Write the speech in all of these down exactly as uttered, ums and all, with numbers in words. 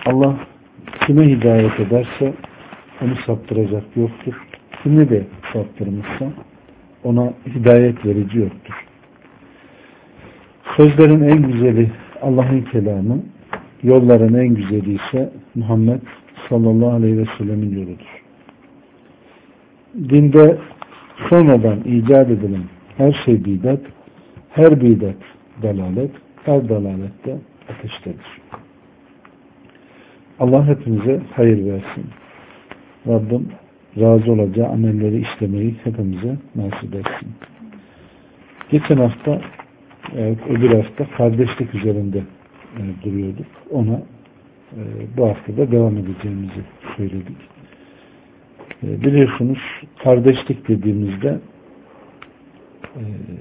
Allah kime hidayet ederse onu saptıracak yoktur. Kimi de saptırmışsa ona hidayet verici yoktur. Sözlerin en güzeli Allah'ın kelamı, yolların en güzeli ise Muhammed sallallahu aleyhi ve sellemin yoludur. Dinde sonradan icat edilen her şey bidat, her bidat dalalet, her dalalette ateştedir. Allah hepimize hayır versin. Rabbim razı olacağı amelleri işlemeyi hepimize nasip etsin. Geçen hafta evet, öbür hafta kardeşlik üzerinde e, duruyorduk. Ona e, bu hafta da devam edeceğimizi söyledik. E, biliyorsunuz kardeşlik dediğimizde e,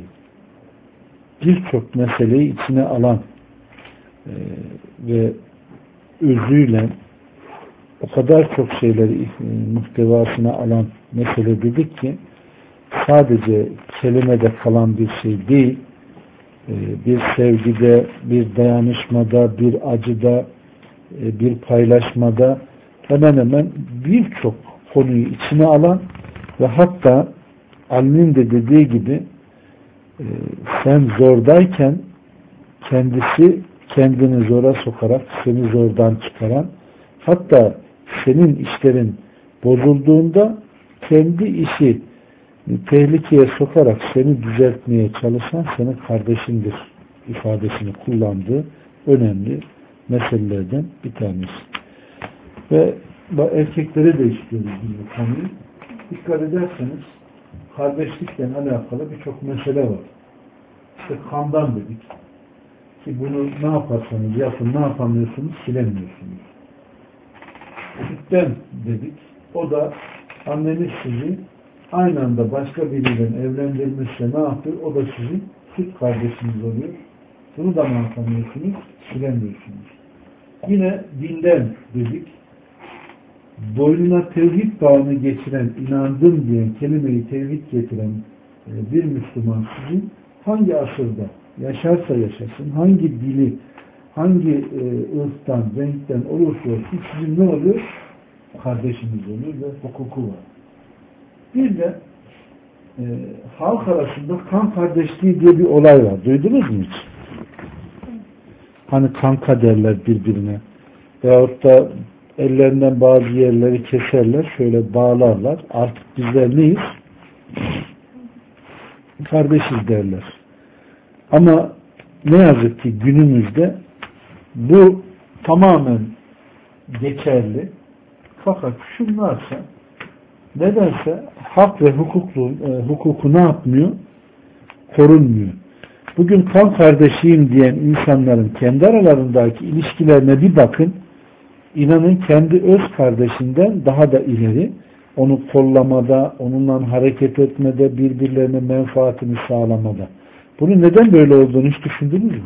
birçok meseleyi içine alan e, ve özüyle o kadar çok şeyleri e, muhtevasına alan mesele dedik ki sadece kelimede kalan bir şey değil, e, bir sevgide, bir dayanışmada, bir acıda, e, bir paylaşmada hemen hemen birçok konuyu içine alan ve hatta Ali'nin de dediği gibi e, sen zordayken kendisi kendini zora sokarak seni zordan çıkaran, hatta senin işlerin bozulduğunda kendi işi tehlikeye sokarak seni düzeltmeye çalışan senin kardeşindir ifadesini kullandığı önemli meselelerden bir tanesi. Ve erkeklere de işliyoruz bu konuyu. Dikkat ederseniz kardeşlikle alakalı birçok mesele var. İşte kandan dedik. Ki bunu ne yaparsanız yapın, ne yapamıyorsunuz, silemiyorsunuz. Sütten dedik. O da anneniz sizi aynı anda başka biriyle evlendirmişse ne yapıyor? O da sizin süt kardeşiniz oluyor. Bunu da ne yapamıyorsunuz, silemiyorsunuz. Yine dinden dedik. Boynuna tevhid bağını geçiren, inandım diyen, kelimeyi tevhid getiren bir Müslüman sizin hangi asırda yaşarsa yaşasın, hangi dili, hangi e, ırktan, renkten olursa olsun sizin ne oluyor? Kardeşiniz oluyor ve hukuku var. Bir de e, halk arasında kan kardeşliği diye bir olay var. Duydunuz mu hiç? Hani kanka derler birbirine. Veyahut da ellerinden bazı yerleri keserler, şöyle bağlarlar. Artık bizler neyiz? Kardeşiz derler. Ama ne yazık ki günümüzde bu tamamen geçerli. Fakat şunlarsa nedense hak ve hukuklu, e, hukuku ne yapmıyor? Korunmuyor. Bugün kan kardeşiyim diyen insanların kendi aralarındaki ilişkilerine bir bakın. İnanın kendi öz kardeşinden daha da ileri, onu kollamada, onunla hareket etmede, birbirlerine menfaatini sağlamada. Bunun neden böyle olduğunu hiç düşündünüz mü?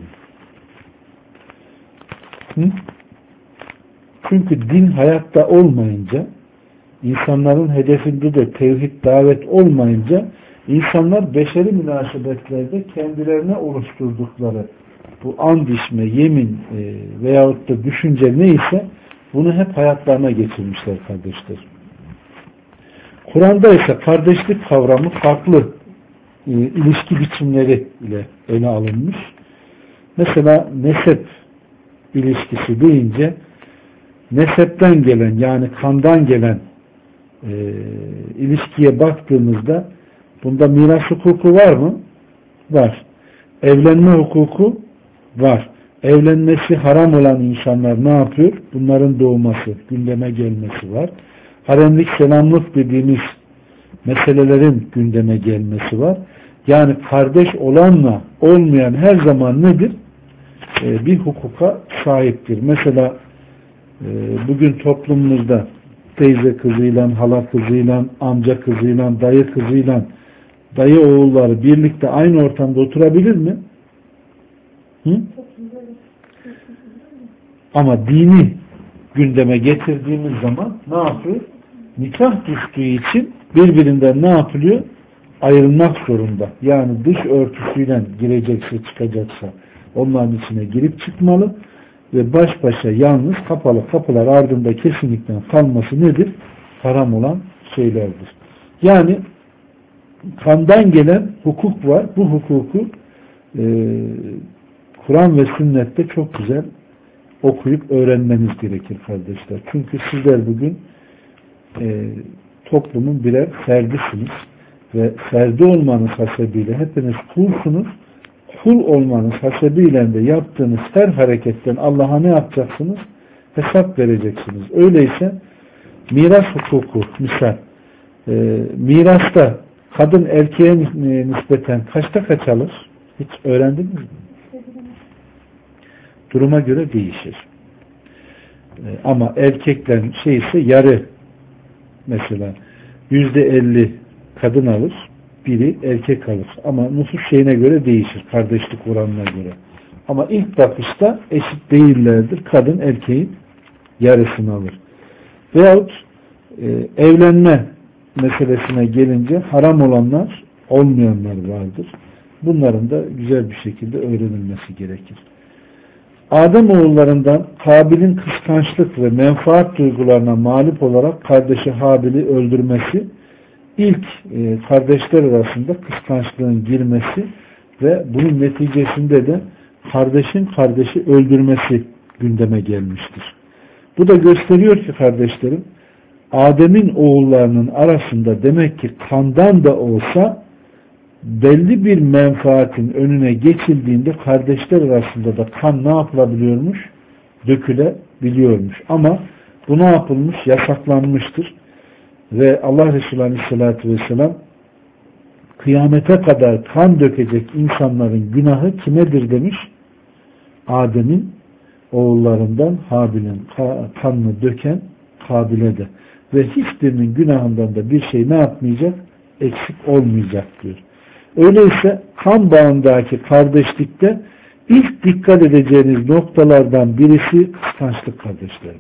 Hı? Çünkü din hayatta olmayınca, insanların hedefinde de tevhid, davet olmayınca, insanlar beşeri münasebetlerde kendilerine oluşturdukları bu and içme, yemin e, veyahut da düşünce neyse bunu hep hayatlarına geçirmişler kardeşler. Kur'an'da ise kardeşlik kavramı farklı e, ilişki biçimleri ile ele alınmış. Mesela nesep ilişkisi deyince nesepten gelen yani kandan gelen e, ilişkiye baktığımızda bunda miras hukuku var mı? Var. Evlenme hukuku var. Evlenmesi haram olan insanlar ne yapıyor? Bunların doğması, gündeme gelmesi var. Haremlik, selamlık dediğimiz meselelerin gündeme gelmesi var. Yani kardeş olanla olmayan her zaman nedir? Ee, bir hukuka sahiptir. Mesela e, bugün toplumumuzda teyze kızıyla, hala kızıyla, amca kızıyla, dayı kızıyla, dayı oğulları birlikte aynı ortamda oturabilir mi? Hı? Ama dini gündeme getirdiğimiz zaman ne yapıyor? Nikah düştüğü için birbirinden ne yapılıyor? Ayrılmak zorunda. Yani dış örtüsüyle girecekse çıkacaksa onların içine girip çıkmalı. ve baş başa yalnız kapalı kapılar ardında kesinlikle kalması nedir? Haram olan şeylerdir. Yani kandan gelen hukuk var. Bu hukuku e, Kur'an ve sünnette çok güzel okuyup öğrenmeniz gerekir kardeşler. Çünkü sizler bugün e, toplumun birer ferdisiniz ve ferdi olmanız hasebiyle hepiniz kulsunuz. Kul olmanız hasebiyle de yaptığınız her hareketten Allah'a ne yapacaksınız? Hesap vereceksiniz. Öyleyse miras hukuku misal e, mirasta kadın erkeğe nispeten kaçta kaç alır? Hiç öğrendiniz mi? Duruma göre değişir. E, ama erkeklerin şey ise yarı mesela yüzde elli kadın alır, biri erkek alır. Ama nüfus şeyine göre değişir. Kardeşlik oranına göre. Ama ilk bakışta eşit değillerdir. Kadın erkeğin yarısını alır. Veyahut e, evlenme meselesine gelince haram olanlar, olmayanlar vardır. Bunların da güzel bir şekilde öğrenilmesi gerekir. Adem oğullarından Kabil'in kıskançlık ve menfaat duygularına mağlup olarak kardeşi Habil'i öldürmesi, ilk e, kardeşler arasında kıskançlığın girmesi ve bunun neticesinde de kardeşin kardeşi öldürmesi gündeme gelmiştir. Bu da gösteriyor ki kardeşlerim, Adem'in oğullarının arasında demek ki kandan da olsa belli bir menfaatin önüne geçildiğinde kardeşler arasında da kan ne yapılabiliyormuş? Dökülebiliyormuş. Ama bu ne yapılmış? Yasaklanmıştır. Ve Allah Resulü Aleyhisselatü Vesselam kıyamete kadar kan dökecek insanların günahı kimedir demiş? Adem'in oğullarından Habil'in kanını döken Kabil'e de. Ve hiçbirinin günahından da bir şey ne yapmayacak? Eksik olmayacak diyor. Öyleyse kan bağındaki kardeşlikte ilk dikkat edeceğiniz noktalardan birisi kıskançlık kardeşlerim.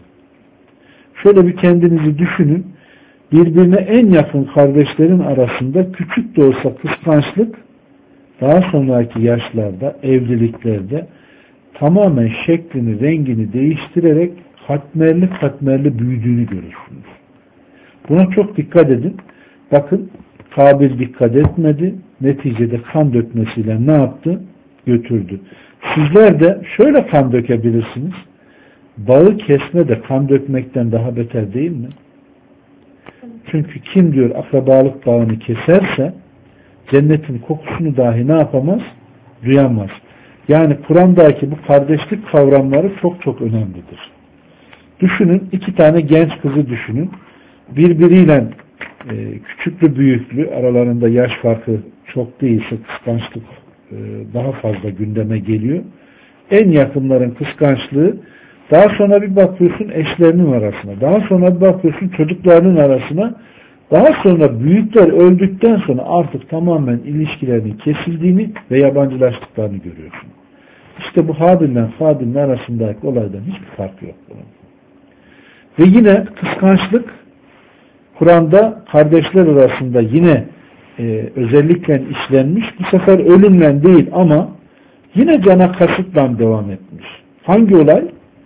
Şöyle bir kendinizi düşünün. Birbirine en yakın kardeşlerin arasında küçük de olsa kıskançlık daha sonraki yaşlarda, evliliklerde tamamen şeklini, rengini değiştirerek katmerli katmerli büyüdüğünü görürsünüz. Buna çok dikkat edin. Bakın Kabil dikkat etmedi. Neticede kan dökmesiyle ne yaptı? Götürdü. Sizler de şöyle kan dökebilirsiniz. Bağı kesme de kan dökmekten daha beter değil mi? Çünkü kim diyor akrabalık bağını keserse cennetin kokusunu dahi ne yapamaz? Duyamaz. Yani Kur'an'daki bu kardeşlik kavramları çok çok önemlidir. Düşünün, iki tane genç kızı düşünün. Birbiriyle e, küçüklü büyüklü aralarında yaş farkı çok değilse kıskançlık e, daha fazla gündeme geliyor. En yakınların kıskançlığı daha sonra bir bakıyorsun eşlerinin arasına, daha sonra bir bakıyorsun çocuklarının arasına, daha sonra büyükler öldükten sonra artık tamamen ilişkilerinin kesildiğini ve yabancılaştıklarını görüyorsun. İşte bu Habil'le Kabil'in arasındaki olaydan hiçbir fark yok. Ve yine kıskançlık Kur'an'da kardeşler arasında yine e, özellikle işlenmiş. Bu sefer ölümle değil ama yine cana kasıtla devam etmiş. Hangi olay?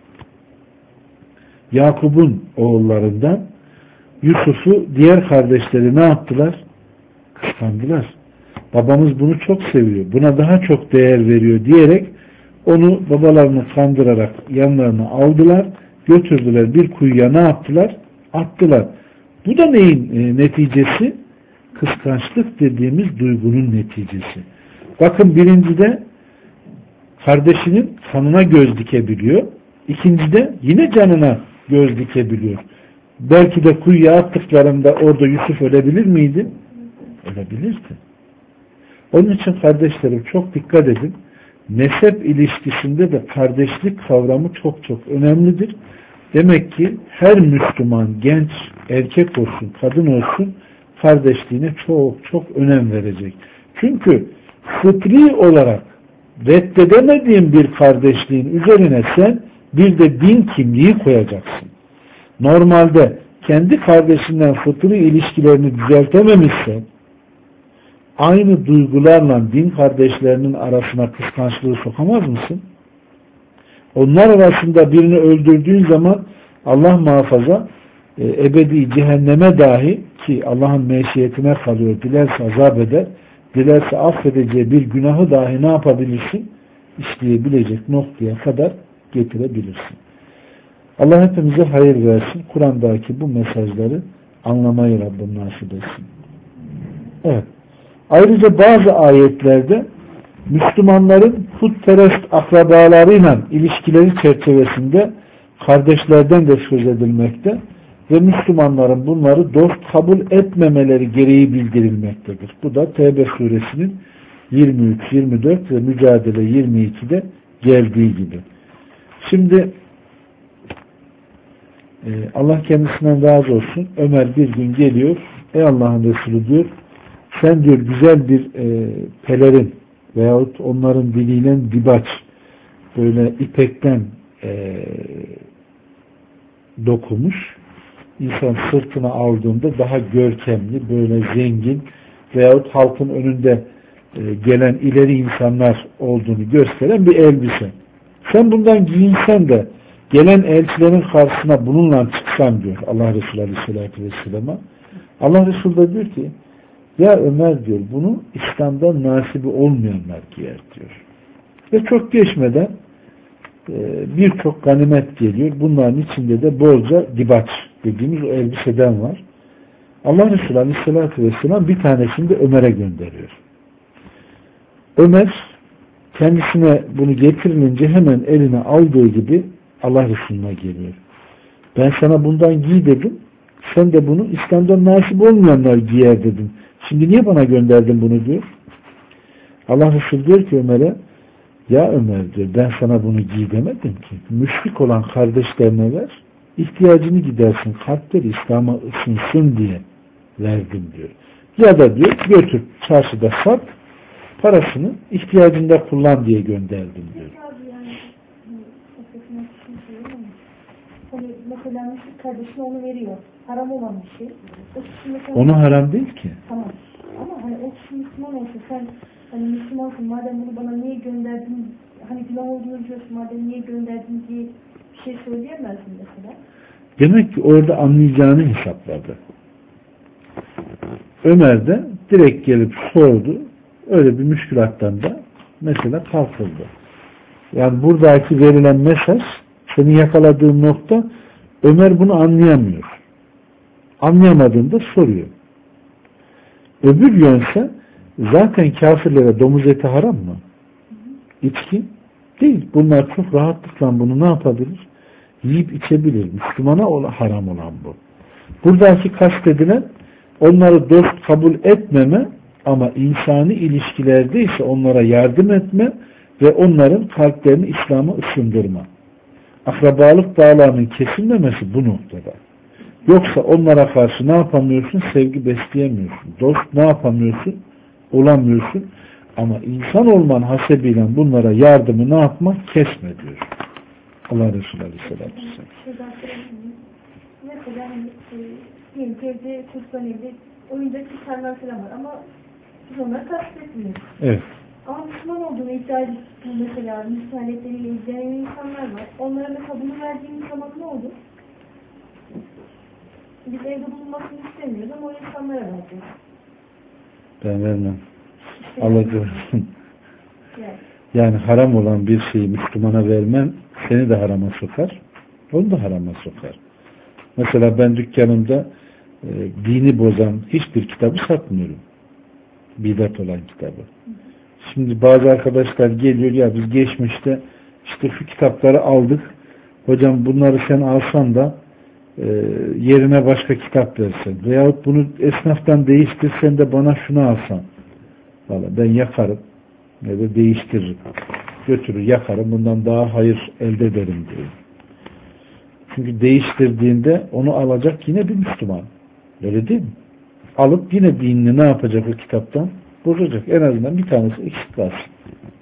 Yakup'un oğullarından Yusuf'u diğer kardeşleri ne yaptılar? Kıskandılar. Babamız bunu çok seviyor. Buna daha çok değer veriyor diyerek onu babalarını kandırarak yanlarına aldılar. Götürdüler bir kuyuya ne yaptılar? Attılar. Bu da neyin e, neticesi? Kıskançlık dediğimiz duygunun neticesi. Bakın birincide kardeşinin kanına göz dikebiliyor. İkincide yine canına göz dikebiliyor. Belki de kuyuya attıklarında orada Yusuf ölebilir miydi? Ölebilirdi. Onun için kardeşlerim çok dikkat edin. Nesep ilişkisinde de kardeşlik kavramı çok çok önemlidir. Demek ki her Müslüman genç erkek olsun, kadın olsun kardeşliğine çok çok önem verecek. Çünkü fıtri olarak reddedemediğin bir kardeşliğin üzerine sen bir de din kimliği koyacaksın. Normalde kendi kardeşinden fıtri ilişkilerini düzeltememişsen aynı duygularla din kardeşlerinin arasına kıskançlığı sokamaz mısın? Onlar arasında birini öldürdüğün zaman Allah muhafaza e, ebedi cehenneme dahi, ki Allah'ın meşiyetine kalıyor, dilerse azap eder, dilerse affedeceği bir günahı dahi ne yapabilirsin? İşleyebilecek noktaya kadar getirebilirsin. Allah hepimize hayır versin. Kur'an'daki bu mesajları anlamayı Rabbim nasip etsin. Evet. Ayrıca bazı ayetlerde Müslümanların putperest akrabalarıyla ilişkileri çerçevesinde kardeşlerden de söz edilmekte ve Müslümanların bunları dost kabul etmemeleri gereği bildirilmektedir. Bu da Tevbe suresinin yirmi üç yirmi dört ve Mücadele yirmi ikide geldiği gibi. Şimdi Allah kendisinden razı olsun. Ömer bir gün geliyor. Ey Allah'ın Resulü diyor, sen diyor güzel bir e, pelerin veyahut onların diliyle dibaç, böyle ipekten e, dokumuş, insan sırtına aldığında daha görkemli, böyle zengin veyahut halkın önünde e, gelen ileri insanlar olduğunu gösteren bir elbise. Sen bundan giyinsen de gelen elçilerin karşısına bununla çıksan diyor Allah Resulü Aleyhisselatü Vesselam'a. Allah Resulü de diyor ki, ya Ömer diyor, bunu İslam'dan nasibi olmayanlar giyer diyor. Ve çok geçmeden e, birçok ganimet geliyor. Bunların içinde de bolca dibaç dediğimiz o elbiseden var. Allah Resulü Aleyhisselatü Vesselam bir tanesini de Ömer'e gönderiyor. Ömer kendisine bunu getirilince hemen eline aldığı gibi Allah Resulü'ne geliyor. Ben sana bundan giy dedim. Sen de bunu İslam'dan nasip olmayanlar giyer dedim. Şimdi niye bana gönderdin bunu diyor. Allah Resulü diyor ki Ömer'e, ya Ömer diyor, ben sana bunu giy demedim ki. Müşrik olan kardeşlerine ver, ihtiyacını gidersin, kalpleri İslam'a ısınsın diye verdim diyor. Ya da diyor götür çarşıda sat, parasını ihtiyacında kullan diye gönderdim diyor. Hani mesela müşrik kardeşine onu veriyor. Haram olan bir şey. O mesela, onu haram değil ki. Tamam. Ama hani o kişi Müslüman olsa, sen hani Müslümansın, madem bunu bana niye gönderdin, hani günah olduğunu diyorsun, madem niye gönderdin diye bir şey söyleyemezsin mesela. Demek ki orada anlayacağını hesapladı. Ömer de direkt gelip sordu. Öyle bir müşkülattan da mesela kalkıldı. Yani buradaki verilen mesaj, senin yakaladığın nokta, Ömer bunu anlayamıyor. Anlayamadığında soruyor. Öbür yönse zaten kafirlere domuz eti haram mı? İçki değil. Bunlar çok rahatlıkla bunu ne yapabilir? Yiyip içebilir. Müslümana haram olan bu. Buradaki kastedilen onları dost kabul etmeme ama insani ilişkilerde ise onlara yardım etme ve onların kalplerini İslam'a ısındırma. Akrabalık bağlarının kesilmemesi bu noktada. Yoksa onlara karşı ne yapamıyorsun? Sevgi besleyemiyorsun. Dost ne yapamıyorsun? Olamıyorsun. Ama insan olman hasebiyle bunlara yardımı ne yapmak? Kesme diyor. Allah Resulü Aleyhisselatü Vesselam. Mesela diyelim ki evde çocukların evde oyuncak çıkarlar falan var ama biz onları kastetmiyoruz. Evet. Ama Müslüman olduğunu iddia edip mesela müsaaletleriyle izleyen insanlar var. Onlara mesela bunu verdiğimiz zaman ne olur? Biz evde bulunmasını istemiyoruz ama o insanlara vereceğiz. Ben vermem. Allah görsün. Yani. yani haram olan bir şeyi Müslümana vermem seni de harama sokar. Onu da harama sokar. Mesela ben dükkanımda e, dini bozan hiçbir kitabı satmıyorum. Bidat olan kitabı. Şimdi bazı arkadaşlar geliyor, ya biz geçmişte işte şu kitapları aldık. Hocam bunları sen alsan da e, yerine başka kitap versen. Veyahut bunu esnaftan değiştirsen de bana şunu alsan. Vallahi ben yakarım ya da değiştiririm. Götürür yakarım. Bundan daha hayır elde ederim diyor. Çünkü değiştirdiğinde onu alacak yine bir Müslüman. Öyle değil mi? Alıp yine dinini ne yapacak o kitaptan? Bozacak. En azından bir tanesi eksik kalsın.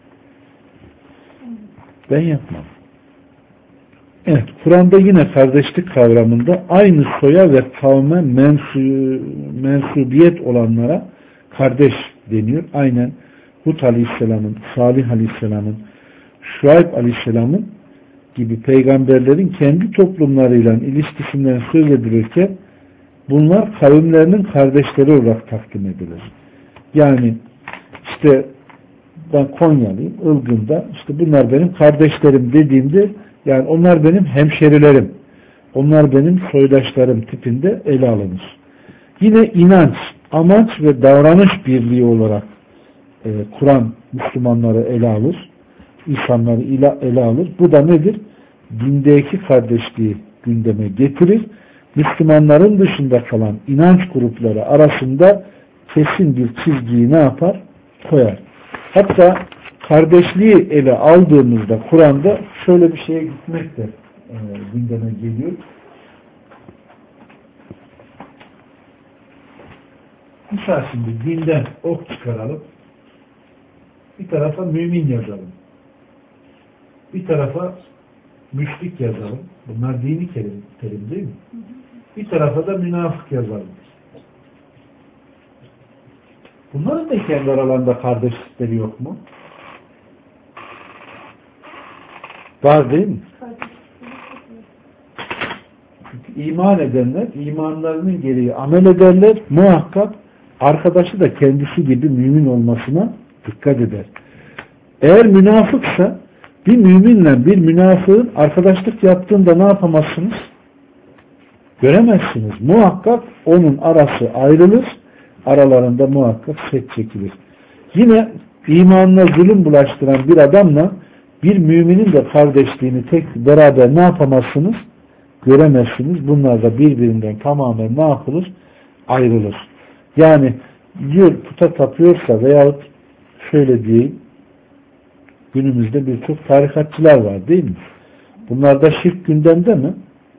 Ben yapmam. Evet. Kur'an'da yine kardeşlik kavramında aynı soya ve kavme mensu, mensubiyet olanlara kardeş deniyor. Aynen Hud Aleyhisselam'ın, Salih Aleyhisselam'ın, Şuayb Aleyhisselam'ın gibi peygamberlerin kendi toplumlarıyla ilişkisinden söz edilirken bunlar kavimlerinin kardeşleri olarak takdim edilir. Yani işte ben Konyalıyım, Ilgın'da işte bunlar benim kardeşlerim dediğimde yani onlar benim hemşerilerim, onlar benim soydaşlarım tipinde ele alınır. Yine inanç, amaç ve davranış birliği olarak e, Kur'an Müslümanları ele alır, insanları ele alır. Bu da nedir? Dindeki kardeşliği gündeme getirir. Müslümanların dışında kalan inanç grupları arasında kesin bir çizgiyi ne yapar? Koyar. Hatta kardeşliği ele aldığımızda Kur'an'da şöyle bir şeye gitmek de e, gündeme geliyor. Mesela şimdi dinden ok çıkaralım. Bir tarafa mümin yazalım. Bir tarafa müşrik yazalım. Bunlar dini terim, terim değil mi? Bir tarafa da münafık yazalım. Bunların da kendi aralarında kardeşlikleri yok mu? Var değil mi? Çünkü iman edenler imanlarının gereği amel ederler. Muhakkak arkadaşı da kendisi gibi mümin olmasına dikkat eder. Eğer münafıksa bir müminle bir münafığın arkadaşlık yaptığında ne yapamazsınız? Göremezsiniz. Muhakkak onun arası ayrılır. Aralarında muhakkak set çekilir. Yine imanına zulüm bulaştıran bir adamla bir müminin de kardeşliğini tek beraber ne yapamazsınız? Göremezsiniz. Bunlar da birbirinden tamamen ne yapılır? Ayrılır. Yani diyor puta tapıyorsa veyahut şöyle diyeyim, günümüzde birçok tarikatçılar var değil mi? Bunlarda şirk gündemde mi?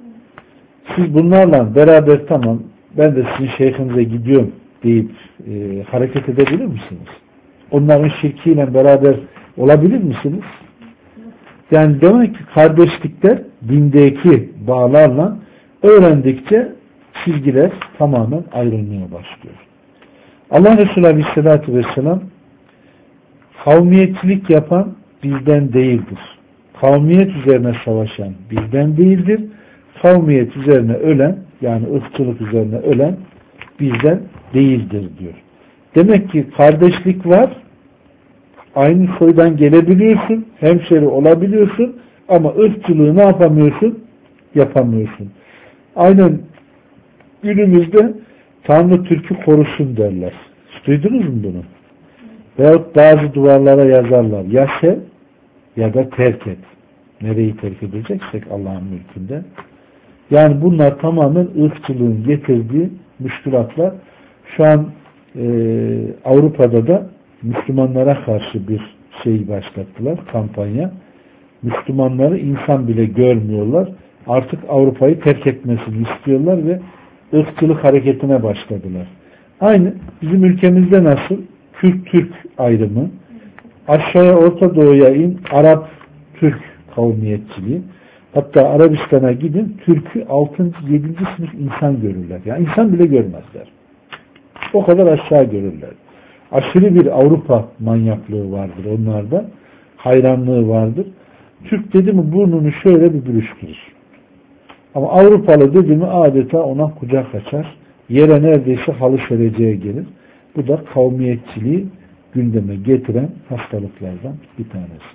Siz bunlarla beraber tamam ben de sizin şeyhinize gidiyorum deyip e, hareket edebilir misiniz? Onların şirkiyle beraber olabilir misiniz? Yani demek ki kardeşlikler dindeki bağlarla öğrendikçe çizgiler tamamen ayrılmaya başlıyor. Allah Resulü Aleyhisselatü Vesselam kavmiyetçilik yapan bizden değildir. Kavmiyet üzerine savaşan bizden değildir. Kavmiyet üzerine ölen yani ırkçılık üzerine ölen bizden değildir diyor. Demek ki kardeşlik var. Aynı soydan gelebiliyorsun. Hemşeri olabiliyorsun. Ama ırkçılığı ne yapamıyorsun? Yapamıyorsun. Aynen günümüzde Tanrı Türk'ü korusun derler. Duydunuz mu bunu? Veyahut bazı duvarlara yazarlar. Ya sev ya da terk et. Nereyi terk edeceksek Allah'ın mülkünde. Yani bunlar tamamen ırkçılığın getirdiği müşkülatlar. Şu an e, Avrupa'da da Müslümanlara karşı bir şey başlattılar, kampanya. Müslümanları insan bile görmüyorlar. Artık Avrupa'yı terk etmesini istiyorlar ve ırkçılık hareketine başladılar. Aynı bizim ülkemizde nasıl? Kürt-Türk ayrımı, aşağıya Orta Doğu'ya in, Arap-Türk kavmiyetçiliği, hatta Arabistan'a gidin, Türk'ü altıncı yedinci sınıf insan görürler. Yani insan bile görmezler. O kadar aşağı görürler. Aşırı bir Avrupa manyaklığı vardır onlarda. Hayranlığı vardır. Türk dedi mi burnunu şöyle bir bürüştürür. Ama Avrupalı dedi mi adeta ona kucak açar. Yere neredeyse halı sereceğe gelir. Bu da kavmiyetçiliği gündeme getiren hastalıklardan bir tanesi.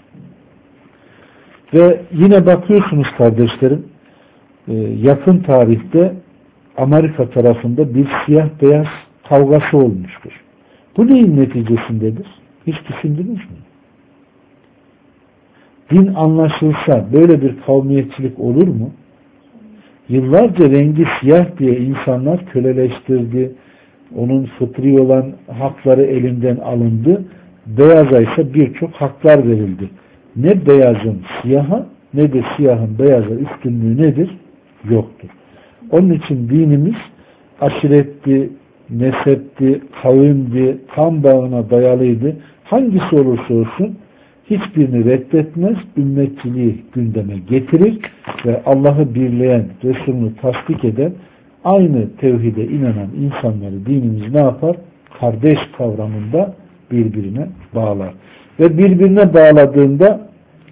Ve yine bakıyorsunuz kardeşlerim, yakın tarihte Amerika tarafında bir siyah beyaz kavgası olmuştur. Bu neyin neticesindedir? Hiç düşündünüz mü? Din anlaşılsa böyle bir kavmiyetçilik olur mu? Yıllarca rengi siyah diye insanlar köleleştirdi. Onun fıtri olan hakları elinden alındı. Beyaza ise birçok haklar verildi. Ne beyazın siyaha ne de siyahın beyaza üstünlüğü nedir? Yoktur. Onun için dinimiz aşiretti, nesepti, kavimdi, kan bağına dayalıydı. Hangisi olursa olsun hiçbirini reddetmez, ümmetçiliği gündeme getirir ve Allah'ı birleyen, Resulünü tasdik eden, aynı tevhide inanan insanları dinimiz ne yapar? Kardeş kavramında birbirine bağlar. Ve birbirine bağladığında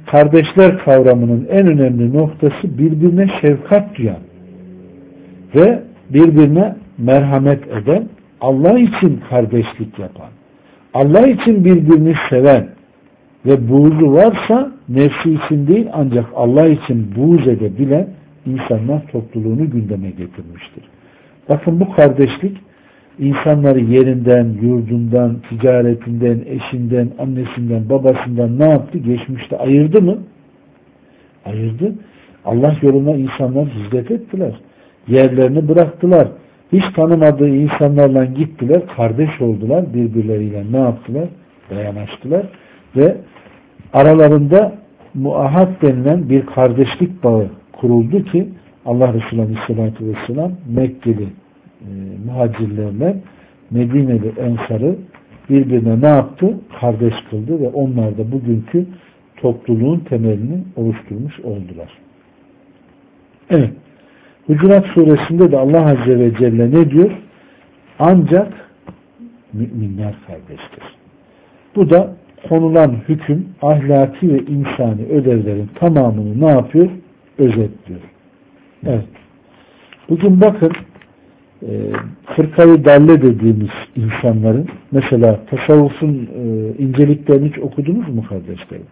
kardeşler kavramının en önemli noktası birbirine şefkat duyan ve birbirine merhamet eden, Allah için kardeşlik yapan, Allah için birbirini seven ve buğzu varsa nefsi için değil ancak Allah için buğz edebilen insanlar topluluğunu gündeme getirmiştir. Bakın bu kardeşlik insanları yerinden, yurdundan, ticaretinden, eşinden, annesinden, babasından ne yaptı? Geçmişte ayırdı mı? Ayırdı. Allah yoluna insanlar hizmet ettiler. Yerlerini bıraktılar. Hiç tanımadığı insanlarla gittiler, kardeş oldular, birbirleriyle ne yaptılar? Dayanıştılar ve aralarında muahat denilen bir kardeşlik bağı kuruldu ki Allah Resulü Aleyhisselatü Vesselam Mekkeli e, muhacirlerle Medineli Ensar'ı birbirine ne yaptı? Kardeş kıldı ve onlar da bugünkü topluluğun temelini oluşturmuş oldular. Evet. Hucurat suresinde de Allah Azze ve Celle ne diyor? Ancak müminler kardeştir. Bu da konulan hüküm, ahlaki ve insani ödevlerin tamamını ne yapıyor? Özetliyor. Evet. Bugün bakın e, fırkayı dalle dediğimiz insanların mesela tasavvufun e, inceliklerini hiç okudunuz mu kardeşlerim?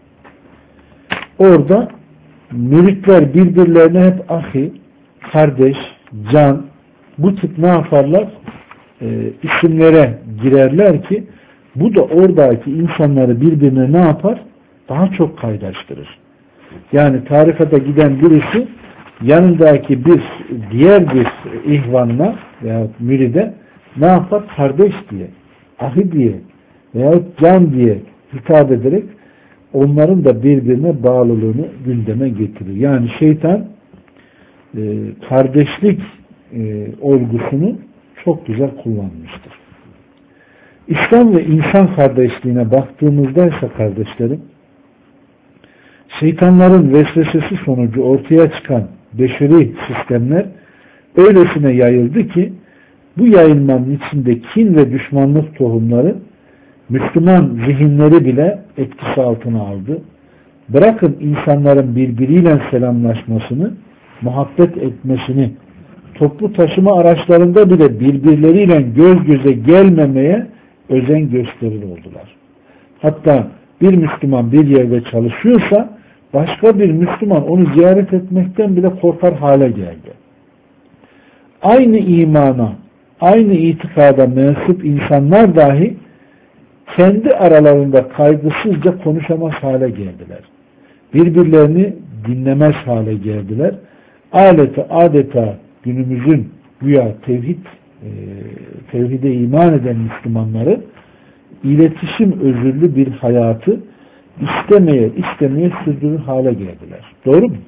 Orada müritler birbirlerine hep ahi, kardeş, can, bu tip ne yaparlar? E, isimlere girerler ki bu da oradaki insanları birbirine ne yapar? Daha çok kaynaştırır. Yani tarikata giden birisi yanındaki bir diğer bir ihvanla veya müride ne yapar? Kardeş diye, ahi diye veyahut can diye hitap ederek onların da birbirine bağlılığını gündeme getirir. Yani şeytan e, kardeşlik e, olgusunu çok güzel kullanmıştır. İslam ve insan kardeşliğine baktığımızda ise kardeşlerim, şeytanların vesvesesi sonucu ortaya çıkan beşeri sistemler öylesine yayıldı ki bu yayılmanın içinde kin ve düşmanlık tohumları Müslüman zihinleri bile etkisi altına aldı. Bırakın insanların birbiriyle selamlaşmasını, muhabbet etmesini, toplu taşıma araçlarında bile birbirleriyle göz göze gelmemeye özen gösterir oldular. Hatta bir Müslüman bir yerde çalışıyorsa başka bir Müslüman onu ziyaret etmekten bile korkar hale geldi. Aynı imana, aynı itikada mensup insanlar dahi kendi aralarında kaygısızca konuşamaz hale geldiler. Birbirlerini dinlemez hale geldiler. Adeta, adeta günümüzün güya tevhid, e, tevhide iman eden Müslümanları iletişim özürlü bir hayatı istemeye istemeye sürdürür hale geldiler. Doğru mu?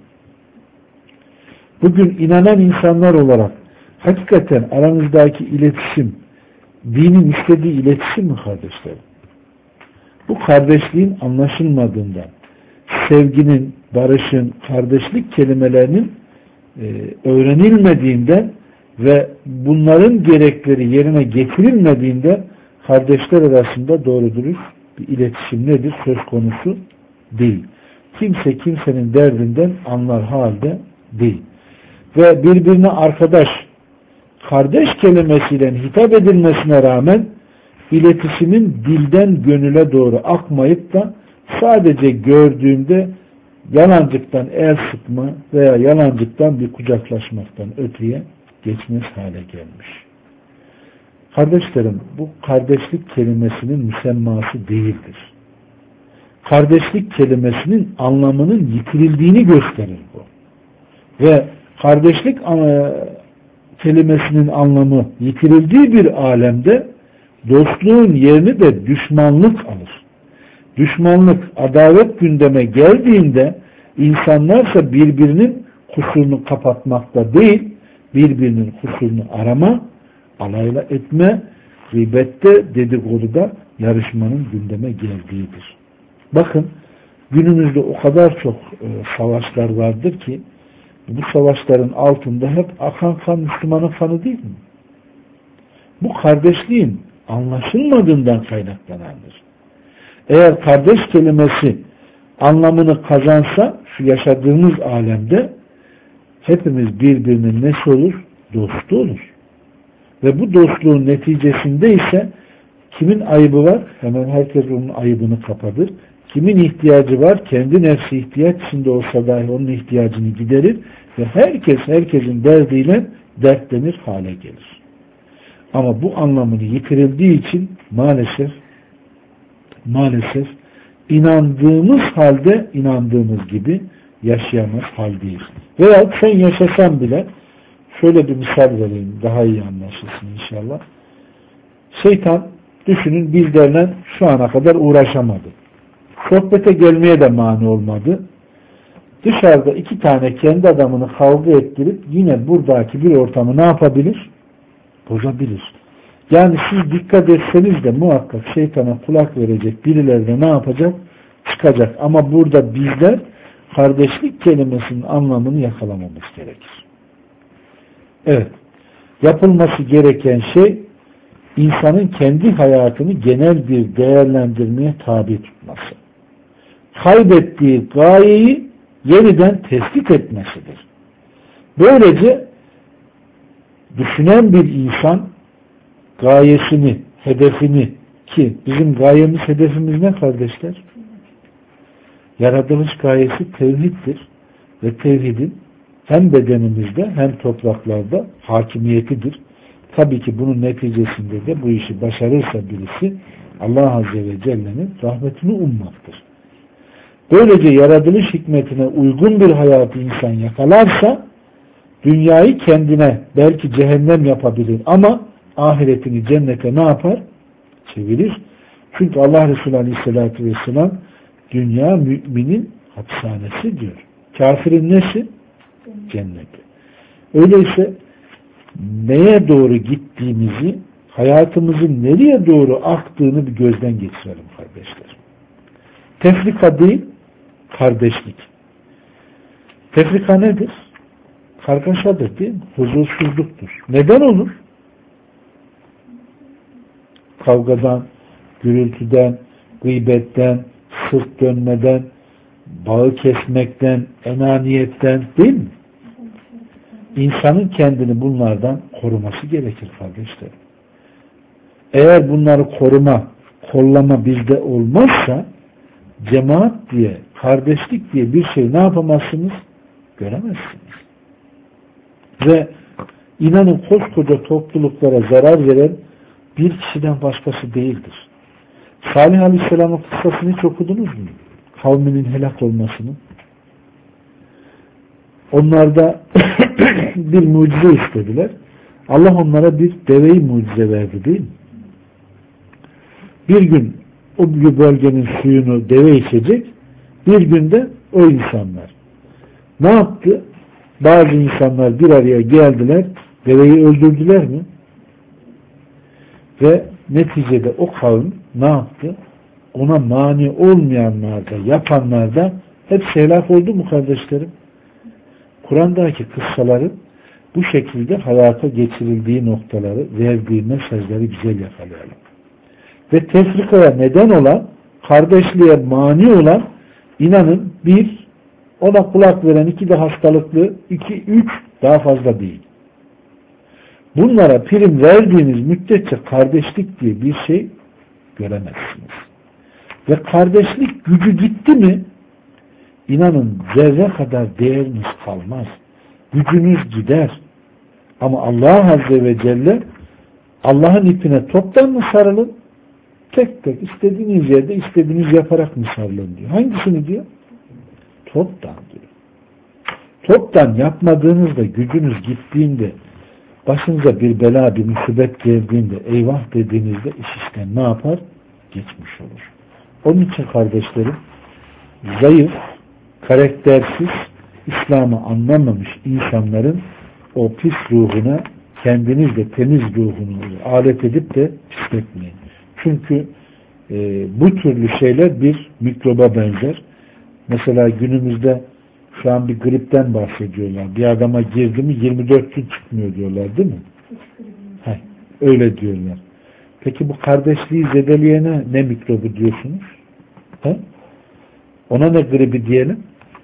Bugün inanan insanlar olarak hakikaten aranızdaki iletişim dinin istediği iletişim mi kardeşlerim? Bu kardeşliğin anlaşılmadığından, sevginin, barışın, kardeşlik kelimelerinin e, öğrenilmediğinden ve bunların gerekleri yerine getirilmediğinde kardeşler arasında doğru dürüst bir iletişim nedir? Söz konusu değil. Kimse kimsenin derdinden anlar halde değil. Ve birbirine arkadaş, kardeş kelimesiyle hitap edilmesine rağmen iletişimin dilden gönüle doğru akmayıp da sadece gördüğünde yalancıktan el sıkma veya yalancıktan bir kucaklaşmaktan öteye geçmez hale gelmiş. Kardeşlerim, bu kardeşlik kelimesinin müsemması değildir. Kardeşlik kelimesinin anlamının yitirildiğini gösterir bu. Ve kardeşlik kelimesinin anlamı yitirildiği bir alemde dostluğun yerini de düşmanlık alır. Düşmanlık, adalet gündeme geldiğinde insanlarsa birbirinin kusurunu kapatmakta değil, birbirinin kusurunu arama, alayla etme, gıybette, dedikoduda yarışmanın gündeme geldiğidir. Bakın, günümüzde o kadar çok e, savaşlar vardır ki, bu savaşların altında hep akan kan Müslümanın kanı değil mi? Bu kardeşliğin anlaşılmadığından kaynaklanandır. Eğer kardeş kelimesi anlamını kazansa şu yaşadığımız alemde hepimiz birbirinin nesi olur? Dostu olur. Ve bu dostluğun neticesinde ise kimin ayıbı var? Hemen herkes onun ayıbını kapatır. Kimin ihtiyacı var? Kendi nefsi ihtiyaç içinde olsa dahi onun ihtiyacını giderir ve herkes herkesin derdiyle dertlenir hale gelir. Ama bu anlamını yitirildiği için maalesef maalesef inandığımız halde inandığımız gibi yaşayamaz haldeyiz. Veya sen yaşasan bile şöyle bir misal vereyim, daha iyi anlaşılsın inşallah. Şeytan düşünün bizlerle şu ana kadar uğraşamadı. Sohbete gelmeye de mani olmadı. Dışarıda iki tane kendi adamını kavga ettirip yine buradaki bir ortamı ne yapabilir? Bozabilir. Yani siz dikkat etseniz de muhakkak şeytana kulak verecek birileri de ne yapacak? Çıkacak. Ama burada bizler kardeşlik kelimesinin anlamını yakalamamız gerekir. Evet. Yapılması gereken şey insanın kendi hayatını genel bir değerlendirmeye tabi tutması. Kaybettiği gayeyi yeniden tespit etmesidir. Böylece düşünen bir insan gayesini, hedefini, ki bizim gayemiz, hedefimiz ne kardeşler? Yaratılış gayesi tevhiddir ve tevhidin hem bedenimizde hem topraklarda hakimiyetidir. Tabii ki bunun neticesinde de bu işi başarırsa birisi Allah Azze ve Celle'nin rahmetini ummaktır. Böylece yaratılış hikmetine uygun bir hayatı insan yakalarsa dünyayı kendine belki cehennem yapabilir ama ahiretini cennete ne yapar? Çevirir. Çünkü Allah Resulü Aleyhisselatü Vesselam dünya müminin hapishanesi diyor. Kafirin nesi? Cenneti. Öyleyse neye doğru gittiğimizi, hayatımızın nereye doğru aktığını bir gözden geçirelim kardeşler. Tefrika değil, kardeşlik. Tefrika nedir? Kargaşadır değil mi? Huzursuzluktur. Neden olur? Kavgadan, gürültüden, gıybetten, sırt dönmeden, bağı kesmekten, enaniyetten değil mi? İnsanın kendini bunlardan koruması gerekir kardeşler. Eğer bunları koruma, kollama bizde olmazsa cemaat diye, kardeşlik diye bir şey ne yapamazsınız? Göremezsiniz. Ve inanın koskoca topluluklara zarar veren bir kişiden başkası değildir. Salih Aleyhisselam'ın kıssasını hiç okudunuz mu? Kavminin helak olmasını. Onlarda bir mucize istediler. Allah onlara bir deveyi mucize verdi değil mi? Bir gün o bölgenin suyunu deve içecek, bir günde o insanlar. Ne yaptı? Bazı insanlar bir araya geldiler, deveyi öldürdüler mi? Ve neticede o kavim ne yaptı? Ona mani olmayanlar da, yapanlar da hepsi helak oldu mu kardeşlerim? Kur'an'daki kıssaların bu şekilde hayata geçirildiği noktaları, verdiği mesajları güzel yakalayalım. Ve tefrikaya neden olan, kardeşliğe mani olan, inanın bir, ona kulak veren iki de hastalıklı, iki, üç daha fazla değil. Bunlara prim verdiğiniz müddetçe kardeşlik diye bir şey göremezsiniz. Ve kardeşlik gücü gitti mi, İnanın zerre kadar değeriniz kalmaz. Gücünüz gider. Ama Allah Azze ve Celle Allah'ın ipine toptan mı sarılın? Tek tek istediğiniz yerde istediğiniz yaparak mı sarılın diyor. Hangisini diyor? Toptan diyor. Toptan yapmadığınızda gücünüz gittiğinde başınıza bir bela, bir musibet geldiğinde eyvah dediğinizde iş işten ne yapar? Geçmiş olur. Onun için kardeşlerim zayıf, karaktersiz, İslam'ı anlamamış insanların o pis ruhuna kendiniz de temiz ruhunu alet edip de pisletmeyin. Çünkü e, bu türlü şeyler bir mikroba benzer. Mesela günümüzde şu an bir gripten bahsediyorlar. Bir adama girdi mi yirmi dört gün çıkmıyor diyorlar değil mi? Heh, öyle diyorlar. Peki bu kardeşliği zedeleyene ne mikrobu diyorsunuz? He? Ona ne gribi diyelim?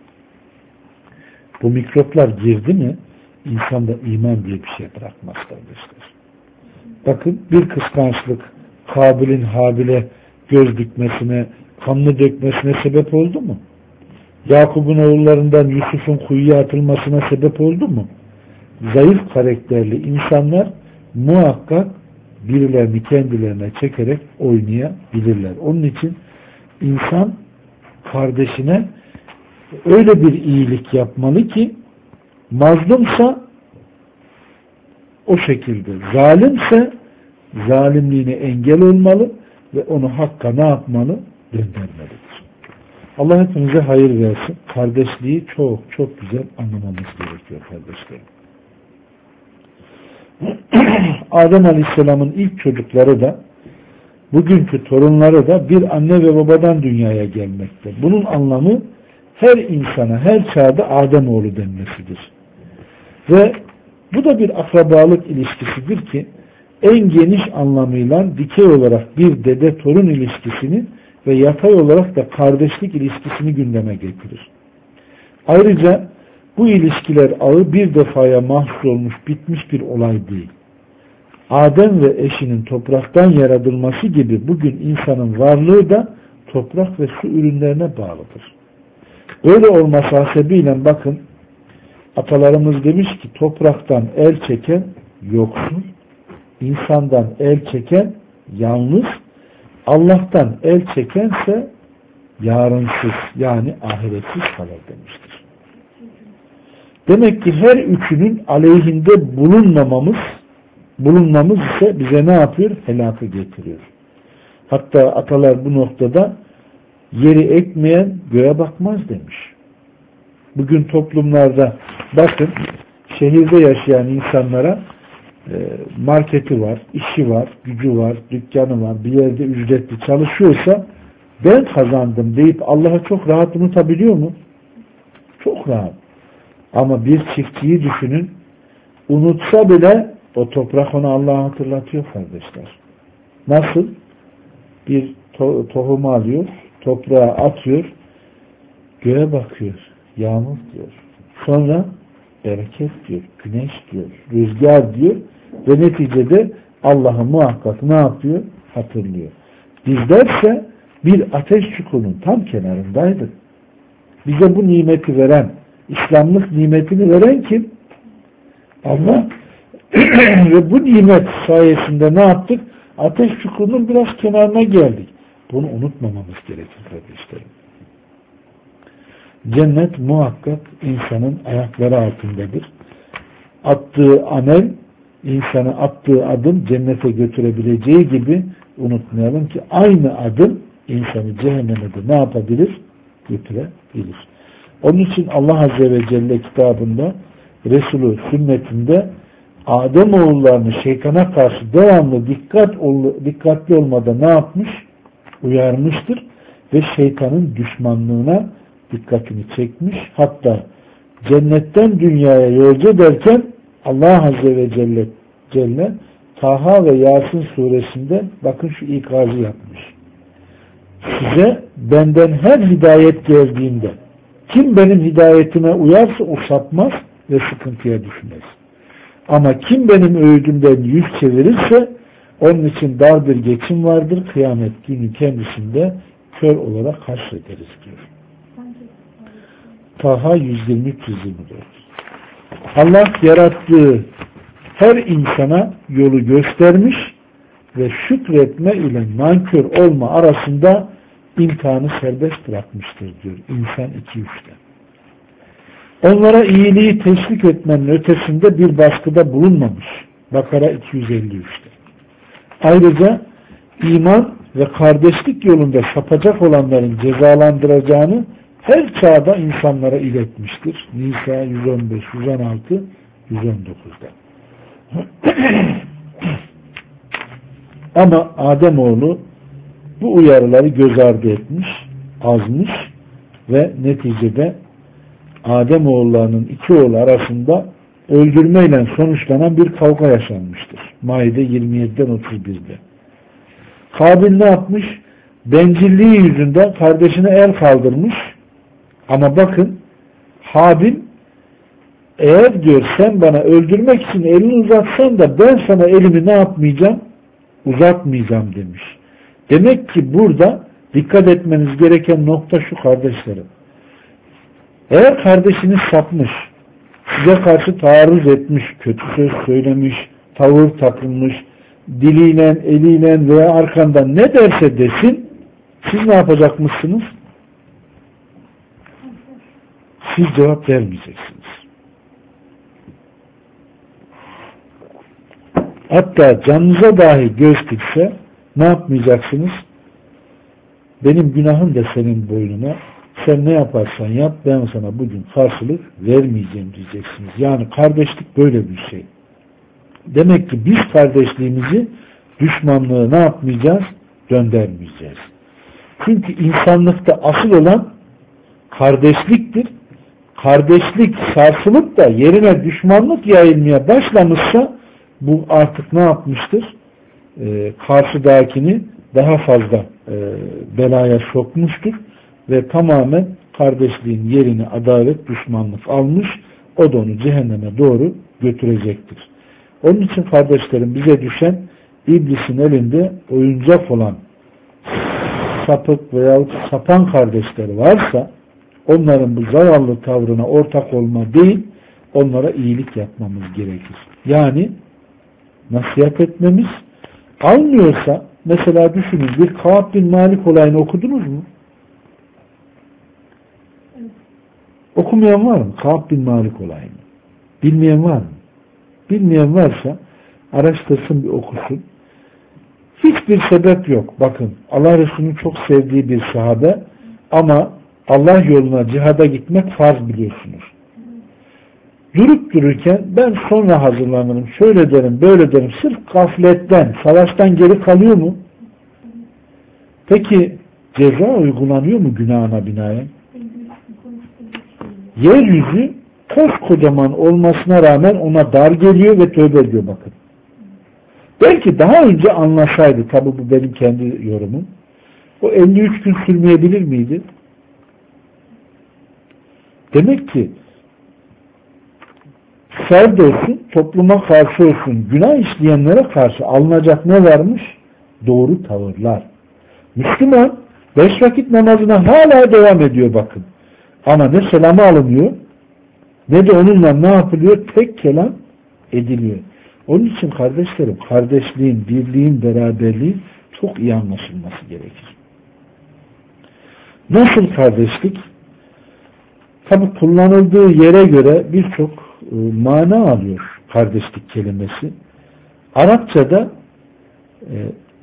Bu mikroplar girdi mi insanda iman diye bir şey bırakmaz kardeşler. Bakın bir kıskançlık Kabil'in Habil'e göz dikmesine, kanını dökmesine sebep oldu mu? Yakup'un oğullarından Yusuf'un kuyuya atılmasına sebep oldu mu? Zayıf karakterli insanlar muhakkak birilerini kendilerine çekerek oynayabilirler. Onun için insan kardeşine öyle bir iyilik yapmalı ki mazlumsa o şekilde, zalimse zalimliğine engel olmalı ve onu hakka ne yapmalı? Döndürmelidir. Allah hepinize hayır versin. Kardeşliği çok çok güzel anlamamız gerekiyor kardeşlerim. Adem Aleyhisselam'ın ilk çocukları da bugünkü torunları da bir anne ve babadan dünyaya gelmekte. Bunun anlamı her insana, her çağda Ademoğlu denmesidir. Ve bu da bir akrabalık ilişkisidir ki en geniş anlamıyla dikey olarak bir dede-torun ilişkisini ve yatay olarak da kardeşlik ilişkisini gündeme getirir. Ayrıca bu ilişkiler ağı bir defaya mahsus olmuş, bitmiş bir olay değil. Adem ve eşinin topraktan yaratılması gibi bugün insanın varlığı da toprak ve su ürünlerine bağlıdır. Böyle olması hasebiyle bakın, atalarımız demiş ki topraktan el çeken yoksul, insandan el çeken yalnız, Allah'tan el çekense yarınsız yani ahiretsiz kalır demiştir. Demek ki her üçünün aleyhinde bulunmamamız bulunmamız ise bize ne yapıyor? Helakı getiriyor. Hatta atalar bu noktada yeri ekmeyen göğe bakmaz demiş. Bugün toplumlarda bakın şehirde yaşayan insanlara marketi var, işi var, gücü var, dükkanı var, bir yerde ücretli çalışıyorsa ben kazandım deyip Allah'a çok rahat unutabiliyor mu? Çok rahat. Ama bir çiftçiyi düşünün, unutsa bile o toprak onu Allah'a hatırlatıyor kardeşler. Nasıl? Bir to tohumu alıyor, toprağa atıyor, göğe bakıyor, yağmur diyor. Sonra bereket diyor, güneş diyor, rüzgar diyor ve neticede Allah'ı muhakkak ne yapıyor? Hatırlıyor. Bizlerse bir ateş çukurunun tam kenarındaydık. Bize bu nimeti veren, İslamlık nimetini veren kim? Allah. Ve bu nimet sayesinde ne yaptık? Ateş çukurunun biraz kenarına geldik. Bunu unutmamamız gerekir kardeşlerim. Cennet muhakkak insanın ayakları altındadır. Attığı amel, insanı attığı adım cennete götürebileceği gibi unutmayalım ki aynı adım insanı cehenneme de ne yapabilir? Götürebilir. Onun için Allah Azze ve Celle kitabında, Resulü sünnetinde Ademoğullarını şeytana karşı devamlı dikkat dikkatli olmada ne yapmış? Uyarmıştır ve şeytanın düşmanlığına dikkatini çekmiş. Hatta cennetten dünyaya yolcu ederken Allah Azze ve Celle, Celle Taha ve Yasin suresinde bakın şu ikazı yapmış. Size benden her hidayet geldiğinde kim benim hidayetime uyarsa o sapmaz ve sıkıntıya düşmez. Ama kim benim öğüdümden yüz çevirirse onun için dar bir geçim vardır. Kıyamet günü kendisinde kör olarak haşrederiz diyor. Taha yüz yirmi üç yüz yirmi dört. Allah yarattığı her insana yolu göstermiş ve şükretme ile nankör olma arasında imtihanı serbest bırakmıştır diyor. İnsan iki üçte. Onlara iyiliği teşvik etmenin ötesinde bir baskıda bulunmamış. Bakara iki yüz elli üçte. Ayrıca iman ve kardeşlik yolunda sapacak olanların cezalandıracağını her çağda insanlara iletmiştir. Nisa yüz on beş, yüz on altı, yüz on dokuzda. Ama Ademoğlu bu uyarıları göz ardı etmiş, azmış ve neticede Ademoğullarının iki oğlu arasında öldürmeyle sonuçlanan bir kavga yaşanmıştır. Maide yirmi yediden otuz birde. Kabil ne yapmış? Bencilliği yüzünden kardeşine el kaldırmış Ama bakın Habil eğer diyor sen bana öldürmek için elini uzatsan da ben sana elimi ne yapmayacağım? Uzatmayacağım demiş. Demek ki burada dikkat etmeniz gereken nokta şu kardeşlerim. Eğer kardeşiniz sapmış, size karşı taarruz etmiş, kötü söz söylemiş, tavır takılmış, diliyle, eliyle veya arkandan ne derse desin, siz ne yapacakmışsınız? Siz cevap vermeyeceksiniz. Hatta canınıza dahi göz dikse ne yapmayacaksınız? Benim günahım da senin boynuna, sen ne yaparsan yap ben sana bugün karşılık vermeyeceğim diyeceksiniz. Yani kardeşlik böyle bir şey. Demek ki biz kardeşliğimizi düşmanlığı ne yapmayacağız? Döndürmeyeceğiz. Çünkü insanlıkta asıl olan kardeşliktir. Kardeşlik sarsılıp da yerine düşmanlık yayılmaya başlamışsa bu artık ne yapmıştır? Ee, karşıdakini daha fazla e, belaya sokmuştur ve tamamen kardeşliğin yerini adalet, düşmanlık almış, o da onu cehenneme doğru götürecektir. Onun için kardeşlerim bize düşen iblisin elinde oyuncak olan sapık veyahut sapan kardeşleri varsa onların bu zavallı tavrına ortak olma değil, onlara iyilik yapmamız gerekir. Yani nasihat etmemiz, almıyorsa mesela düşünün bir Kâb bin Malik olayını okudunuz mu? Evet. Okumayan var mı? Kâb bin Malik olayını. Bilmeyen var mı? Bilmeyen varsa araştırsın bir okusun. Hiçbir sebep yok. Bakın Allah Resulü'nün çok sevdiği bir sahabe ama Allah yoluna cihada gitmek farz biliyorsunuz. Durup dururken ben sonra hazırlanırım, şöyle derim, böyle derim. Sırf gafletten, savaştan geri kalıyor mu? Peki ceza uygulanıyor mu günahına binaen? Yeryüzü koskocaman olmasına rağmen ona dar geliyor ve tövbe ediyor bakın. Belki daha önce anlasaydı, tabi bu benim kendi yorumum, o elli üç gün sürmeyebilir miydi? Demek ki ferd olsun, topluma karşı olsun, günah işleyenlere karşı alınacak ne varmış? Doğru tavırlar. Müslüman beş vakit namazına hala devam ediyor bakın. Ama ne selamı alınıyor, ne de onunla ne yapılıyor? Tek kelam ediliyor. Onun için kardeşlerim, kardeşliğin, birliğin, beraberliğin çok iyi anlaşılması gerekir. Nasıl kardeşlik? Tabi kullanıldığı yere göre birçok e, mana alıyor kardeşlik kelimesi. Arapçada e,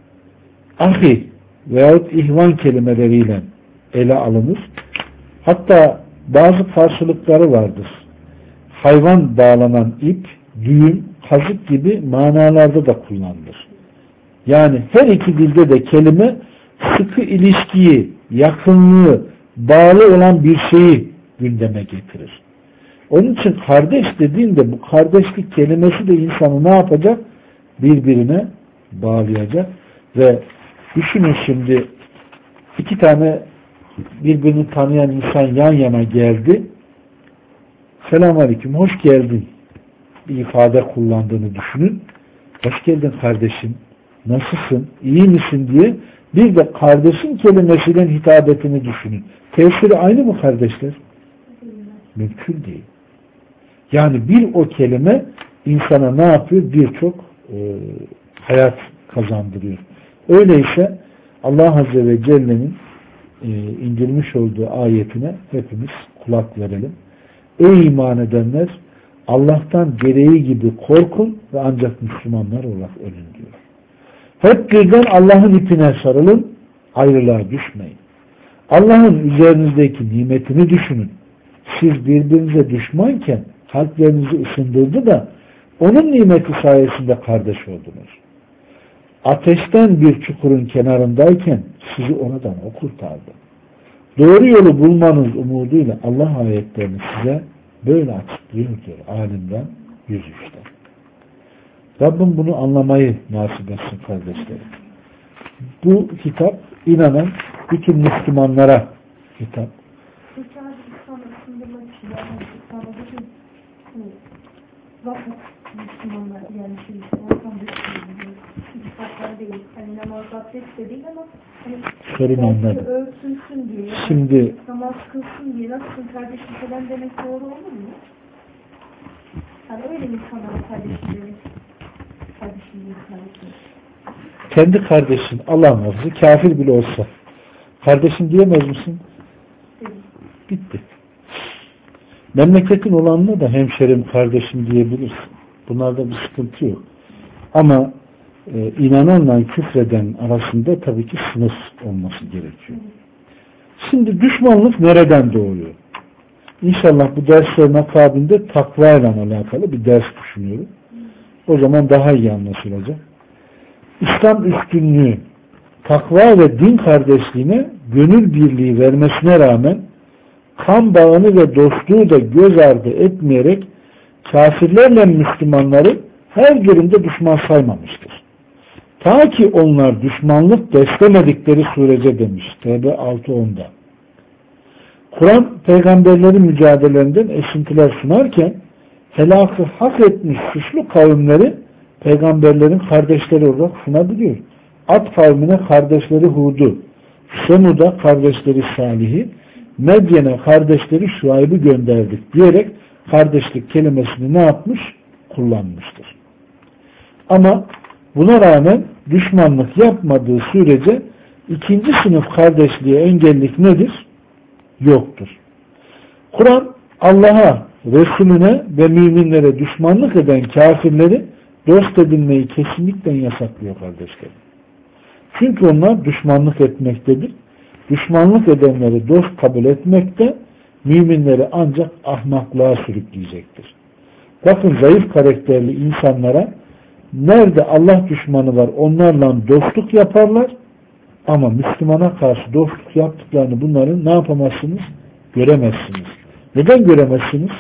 ahi veyahut ihvan kelimeleriyle ele alınır. Hatta bazı karşılıkları vardır. Hayvan bağlanan ip, düğüm, kazık gibi manalarda da kullanılır. Yani her iki dilde de kelime sıkı ilişkiyi, yakınlığı, bağlı olan bir şeyi gündeme getirir. Onun için kardeş dediğinde bu kardeşlik kelimesi de insanı ne yapacak? Birbirine bağlayacak ve düşünün şimdi iki tane birbirini tanıyan insan yan yana geldi. Selamünaleyküm, hoş geldin bir ifade kullandığını düşünün. Hoş geldin kardeşim, nasılsın, iyi misin diye bir de kardeşin kelimesiyle hitabetini düşünün. Tesiri aynı mı kardeşler? Mümkün değil. Yani bir o kelime insana ne yapıyor? Birçok e, hayat kazandırıyor. Öyleyse Allah Azze ve Celle'nin e, indirmiş olduğu ayetine hepimiz kulak verelim. Ey iman edenler, Allah'tan gereği gibi korkun ve ancak Müslümanlar olarak ölün diyor. Hep birden Allah'ın ipine sarılın, ayrılığa düşmeyin. Allah'ın üzerinizdeki nimetini düşünün. Siz birbirinize düşmanken kalplerinizi ısındırdı da onun nimeti sayesinde kardeş oldunuz. Ateşten bir çukurun kenarındayken sizi oradan o kurtardı. Doğru yolu bulmanız umuduyla Allah ayetlerini size böyle açıklıyor diyor alimden yüz üçte. Rabbim bunu anlamayı nasip etsin kardeşlerim. Bu kitap inanan bütün Müslümanlara hitap. Peki abi vakit Müslümanlar yani şey ortam düşünüyor. İstaklar değil. Hani namaz abdest de değil ama hani sorun anladım. Örtünsün diye. Yani şimdi namaz kılsın diye nasılsın kardeşim falan demek doğru olur mu? Hani öyle insanlara kardeşim demek. Kardeşim değil kardeşim. Kendi kardeşin Allah muhafızı kafir bile olsa kardeşin diyemez misin? Evet. Bitti. Memleketin olanına da hemşerim kardeşim diyebilirsin. Bunlarda bir sıkıntı yok. Ama e, inananla küfreden arasında tabii ki sınıf olması gerekiyor. Şimdi düşmanlık nereden doğuyor? İnşallah bu derslerin akabinde takva ile alakalı bir ders düşünüyorum. O zaman daha iyi anlaşılacak. İslam üstünlüğü, takva ve din kardeşliğine gönül birliği vermesine rağmen kan bağını ve dostluğu da göz ardı etmeyerek kafirlerle Müslümanları her durumda düşman saymamıştır. Ta ki onlar düşmanlık beslemedikleri sürece demiş. Tevbe altı onda. Kur'an peygamberlerin mücadelelerinden esintiler sunarken helakı hak etmiş suçlu kavimleri peygamberlerin kardeşleri olarak sunabiliyor. Ad kavmine kardeşleri Hud'u, Semud'a kardeşleri Salih'i, Medyen'e kardeşleri Şuayb'ı gönderdik diyerek kardeşlik kelimesini ne yapmış? Kullanmıştır. Ama buna rağmen düşmanlık yapmadığı sürece ikinci sınıf kardeşliğe engellik nedir? Yoktur. Kur'an Allah'a, Resulüne ve müminlere düşmanlık eden kafirleri dost edinmeyi kesinlikle yasaklıyor kardeşlerim. Çünkü onlar düşmanlık etmektedir. Düşmanlık edenleri dost kabul etmekte müminleri ancak ahmaklığa sürükleyecektir. Bakın zayıf karakterli insanlara nerede Allah düşmanı var onlarla dostluk yaparlar ama Müslümana karşı dostluk yaptıklarını bunların ne yapamazsınız? Göremezsiniz. Neden göremezsiniz?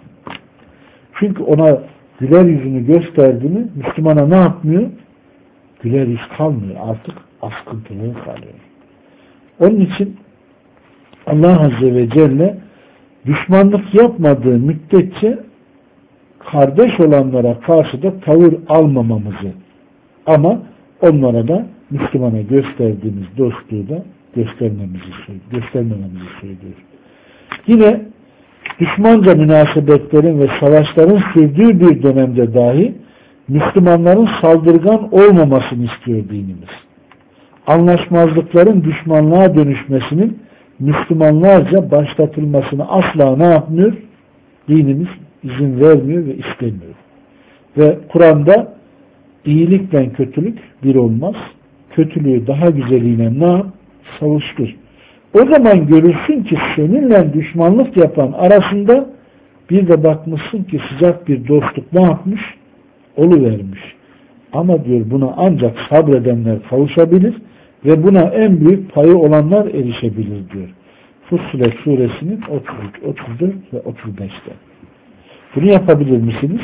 Çünkü ona güler yüzünü gösterdiğini Müslümana ne yapmıyor? Güler yüz kalmıyor. Artık askıntılığı kalıyor. Onun için Allah Azze ve Celle düşmanlık yapmadığı müddetçe kardeş olanlara karşı da tavır almamamızı ama onlara da Müslümana gösterdiğimiz dostluğu da göstermemizi, göstermememizi söylüyor. Yine düşmanca münasebetlerin ve savaşların sürdüğü bir dönemde dahi Müslümanların saldırgan olmamasını istiyor dinimiz. Anlaşmazlıkların düşmanlığa dönüşmesinin Müslümanlarca başlatılmasını asla ne yapmıyor? Dinimiz izin vermiyor ve istemiyor. Ve Kur'an'da iyilikle kötülük bir olmaz. Kötülüğü daha güzeliyle ne yap? Savuştur. O zaman görürsün ki seninle düşmanlık yapan arasında bir de bakmışsın ki sıcak bir dostluk ne yapmış? Oluvermiş. Ama diyor buna ancak sabredenler kavuşabilir ve buna en büyük payı olanlar erişebilir diyor. Fussilet suresinin otuz üç, otuz dört ve otuz beşte. Bunu yapabilir misiniz?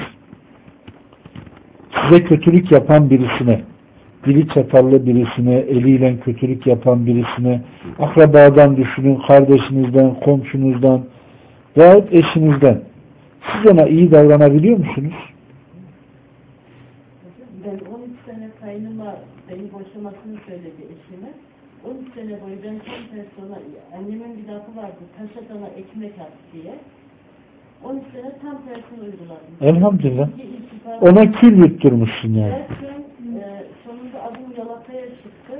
Size kötülük yapan birisine, dili çatallı birisine, eliyle kötülük yapan birisine, akrabadan düşünün, kardeşinizden, komşunuzdan veyahut eşinizden. Siz ona iyi davranabiliyor musunuz? Ben on üç sene kaynıma beni boşamasını söyledi eşime. on üç sene boyu ben tam tersi ona, annemin bir lafı vardı, taşa dana ekmek at diye. on üç sene tam tersini uyguladım. Elhamdülillah. Ona kül yutturmuşsun yani. Derken e, sonunda adım Yalata'ya çıktı.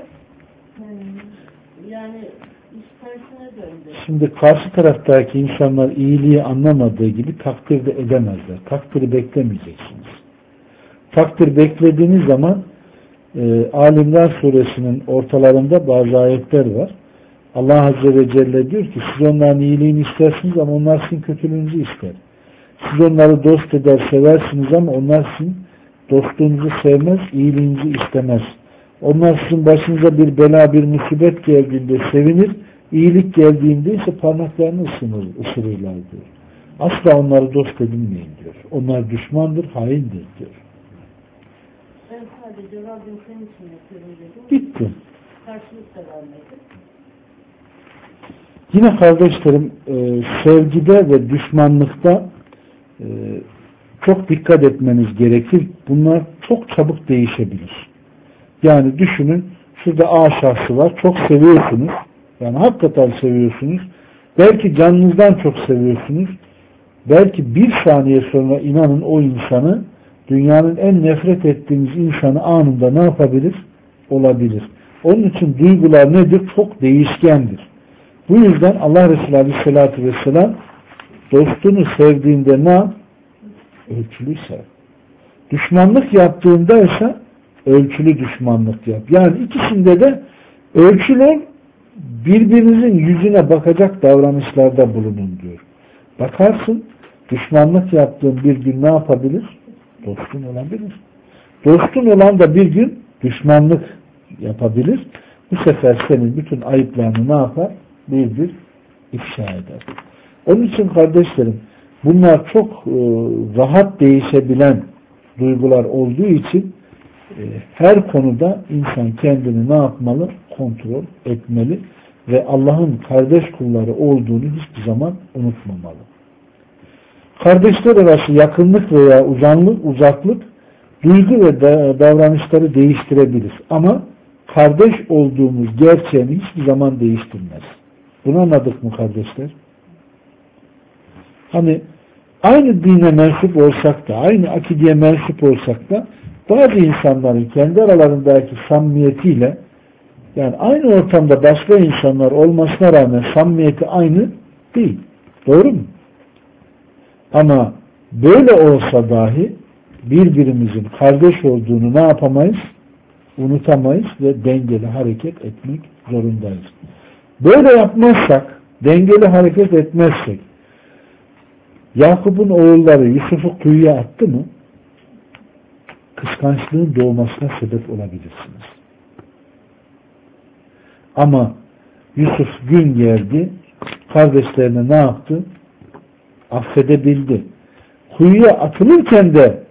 Yani iş tersine döndü. Şimdi karşı taraftaki insanlar iyiliği anlamadığı gibi takdir de edemezler. Takdiri beklemeyeceksiniz. Takdir beklediğiniz zaman e, Alimran suresinin ortalarında bazı ayetler var. Allah Azze ve Celle diyor ki siz onların iyiliğini istersiniz ama onlar sizin kötülüğünüzü ister. Siz onları dost eder seversiniz ama onlar sizin dostluğunuzu sevmez, iyiliğinizi istemez. Onlar sizin başınıza bir bela, bir musibet geldiğinde sevinir, iyilik geldiğinde ise parmaklarını ısınır, ısırırlar diyor. Asla onları dost edinmeyin diyor. Onlar düşmandır, haindir diyor. Ben sadece Rabbim senin için yapıyorum dedim. Bitti. Karşılık da vermedi. Yine kardeşlerim e, sevgide ve düşmanlıkta e, çok dikkat etmeniz gerekir. Bunlar çok çabuk değişebilir. Yani düşünün, şurada A şahsı var, çok seviyorsunuz. Yani hakikaten seviyorsunuz. Belki canınızdan çok seviyorsunuz. Belki bir saniye sonra inanın o insanı, dünyanın en nefret ettiğiniz insanı anında ne yapabilir? Olabilir. Onun için duygular nedir? Çok değişkendir. Bu yüzden Allah Resulü Aleyhisselatü Vesselam dostunu sevdiğinde ne yap? Ölçülü sev. Düşmanlık yaptığında ise ölçülü düşmanlık yap. Yani ikisinde de ölçülü ol, birbirinizin yüzüne bakacak davranışlarda bulunun diyor. Bakarsın, düşmanlık yaptığın bir gün ne yapabilir? Dostun olabilir. Dostun olan da bir gün düşmanlık yapabilir. Bu sefer senin bütün ayıplarını ne yapar? Bir bir ifşa eder. Onun için kardeşlerim, bunlar çok e, rahat değişebilen duygular olduğu için e, her konuda insan kendini ne yapmalı? Kontrol etmeli ve Allah'ın kardeş kulları olduğunu hiçbir zaman unutmamalı. Kardeşler arası yakınlık veya uzanlık, uzaklık duygu ve davranışları değiştirebilir. Ama kardeş olduğumuz gerçeğini hiçbir zaman değiştirmez. Bunu anladık mı kardeşler? Hani aynı dine mensup olsak da, aynı akideye mensup olsak da bazı insanların kendi aralarındaki samimiyetiyle, yani aynı ortamda başka insanlar olmasına rağmen samimiyeti aynı değil. Doğru mu? Ama böyle olsa dahi birbirimizin kardeş olduğunu ne yapamayız? Unutamayız ve dengeli hareket etmek zorundayız. Böyle yapmazsak, dengeli hareket etmezsek, Yakup'un oğulları Yusuf'u kuyuya attı mı? Kıskançlığın doğmasına sebep olabilirsiniz. Ama Yusuf gün geldi, kardeşlerine ne yaptı? Affedebildi. Kuyuya atılırken de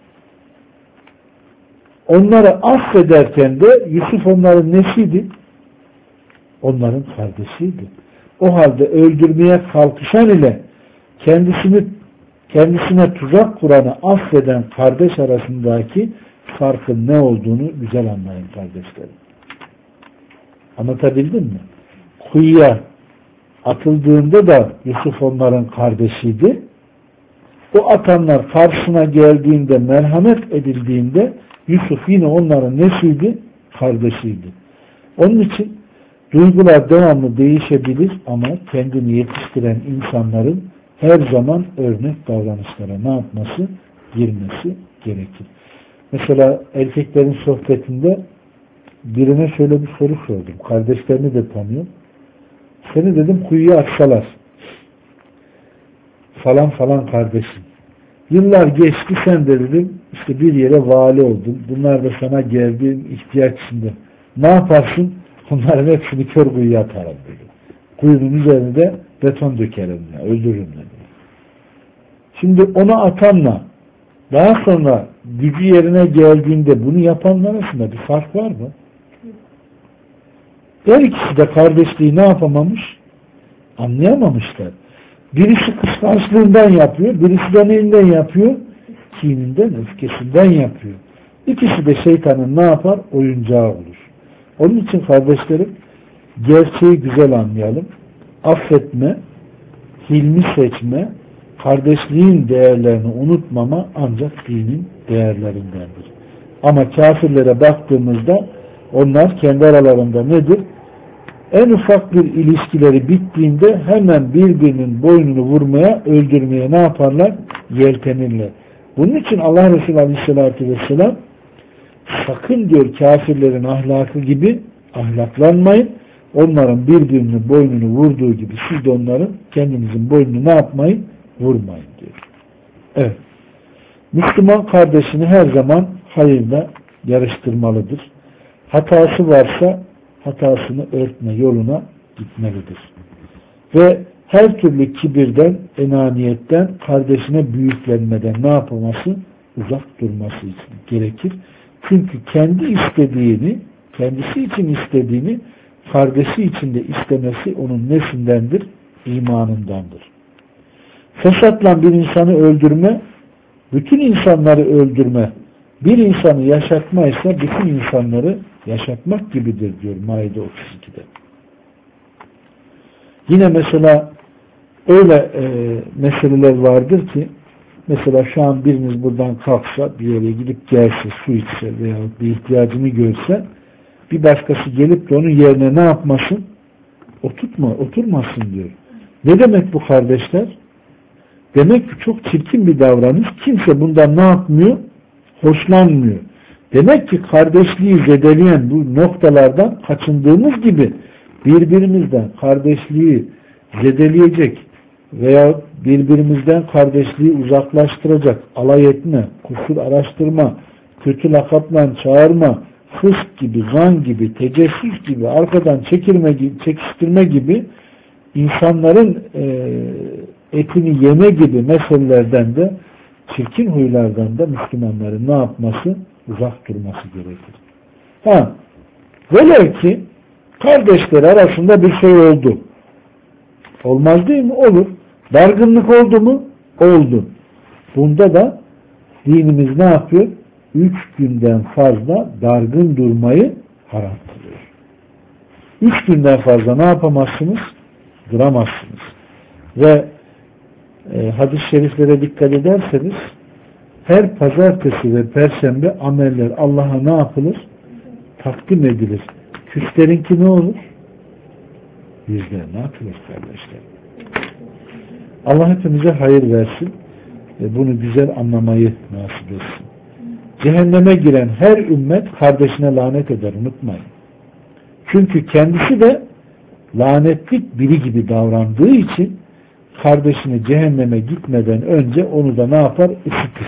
onları affederken de Yusuf onların nesiydi? Onların kardeşiydi. O halde öldürmeye kalkışan ile kendisini kendisine tuzak kuranı affeden kardeş arasındaki farkın ne olduğunu güzel anlayın kardeşlerim. Anlatabildim mi? Kuyuya atıldığında da Yusuf onların kardeşiydi. O atanlar karşısına geldiğinde, merhamet edildiğinde Yusuf yine onların nesiydi? Kardeşiydi. Onun için duygular devamlı değişebilir ama kendini yetiştiren insanların her zaman örnek davranışlara ne yapması? Girmesi gerekir. Mesela erkeklerin sohbetinde birine şöyle bir soru sordum. Kardeşlerini de tanıyorum. Seni dedim kuyuya atsalar falan falan kardeşim. Yıllar geçti, sen de dedim işte bir yere vali oldun. Bunlar da sana geldiğin ihtiyaç içinde. Ne yaparsın? Bunların hepsini kör kuyuya atarım dedim. Kuyunun üzerine de beton dökerim ya, öldürürüm dedim. Şimdi onu atanla daha sonra gücü yerine geldiğinde bunu yapanlar arasında bir fark var mı? Her ikisi de kardeşliği ne yapamamış? Anlayamamışlar. Birisi kıskançlığından yapıyor, birisi de neyinden yapıyor? Kininden, öfkesinden yapıyor. İkisi de şeytanın ne yapar? Oyuncağı olur. Onun için kardeşlerim, gerçeği güzel anlayalım. Affetme, hilmi seçme, kardeşliğin değerlerini unutmama ancak dinin değerlerindendir. Ama kafirlere baktığımızda onlar kendi aralarında nedir? En ufak bir ilişkileri bittiğinde hemen birbirinin boynunu vurmaya, öldürmeye ne yaparlar? Yeltenirler. Bunun için Allah Resulü Aleyhisselatü Vesselam sakın diyor kafirlerin ahlakı gibi ahlaklanmayın. Onların birbirinin boynunu vurduğu gibi siz de onların kendinizin boynunu ne yapmayın? Vurmayın diyor. Evet. Müslüman kardeşini her zaman hayırla yarıştırmalıdır. Hatası varsa hatasını örtme yoluna gitmelidir. Ve her türlü kibirden, enaniyetten, kardeşine büyüklenmeden ne yapılması? Uzak durması için gerekir. Çünkü kendi istediğini, kendisi için istediğini, kardeşi için de istemesi onun nesindendir? İmanındandır. Fesatla bir insanı öldürme, Bütün insanları öldürme, bir insanı yaşatma ise bütün insanları yaşatmak gibidir diyor Maide otuz ikide. Yine mesela öyle e, meseleler vardır ki mesela şu an biriniz buradan kalksa bir yere gidip gelse, su içse veya bir ihtiyacını görse bir başkası gelip de onun yerine ne yapmasın? Oturtma, oturmasın diyor. Ne demek bu kardeşler? Demek ki çok çirkin bir davranış. Kimse bundan ne yapmıyor? Hoşlanmıyor. Demek ki kardeşliği zedeleyen bu noktalardan kaçındığımız gibi birbirimizden kardeşliği zedeleyecek veya birbirimizden kardeşliği uzaklaştıracak alay etme, kusur araştırma, kötü lakapla çağırma, fısk gibi, zan gibi, tecessüs gibi, arkadan çekirme gibi, çekiştirme gibi insanların e, etini yeme gibi meselelerden de çirkin huylardan da Müslümanların ne yapması? Uzak durması gerekir. Ha, velev ki kardeşler arasında bir şey oldu. Olmaz değil mi? Olur. Dargınlık oldu mu? Oldu. Bunda da dinimiz ne yapıyor? Üç günden fazla dargın durmayı haram kılıyor. Üç günden fazla ne yapamazsınız? Duramazsınız. Ve e, hadis-i şeriflere dikkat ederseniz her pazartesi ve perşembe ameller Allah'a ne yapılır? Takdim edilir. Küslerinki ne olur? Yüzlerine atılır kardeşler. Allah hepimize hayır versin ve bunu güzel anlamayı nasip etsin. Cehenneme giren her ümmet kardeşine lanet eder, unutmayın. Çünkü kendisi de lanetlik biri gibi davrandığı için kardeşini cehenneme gitmeden önce onu da ne yapar? Isıtır.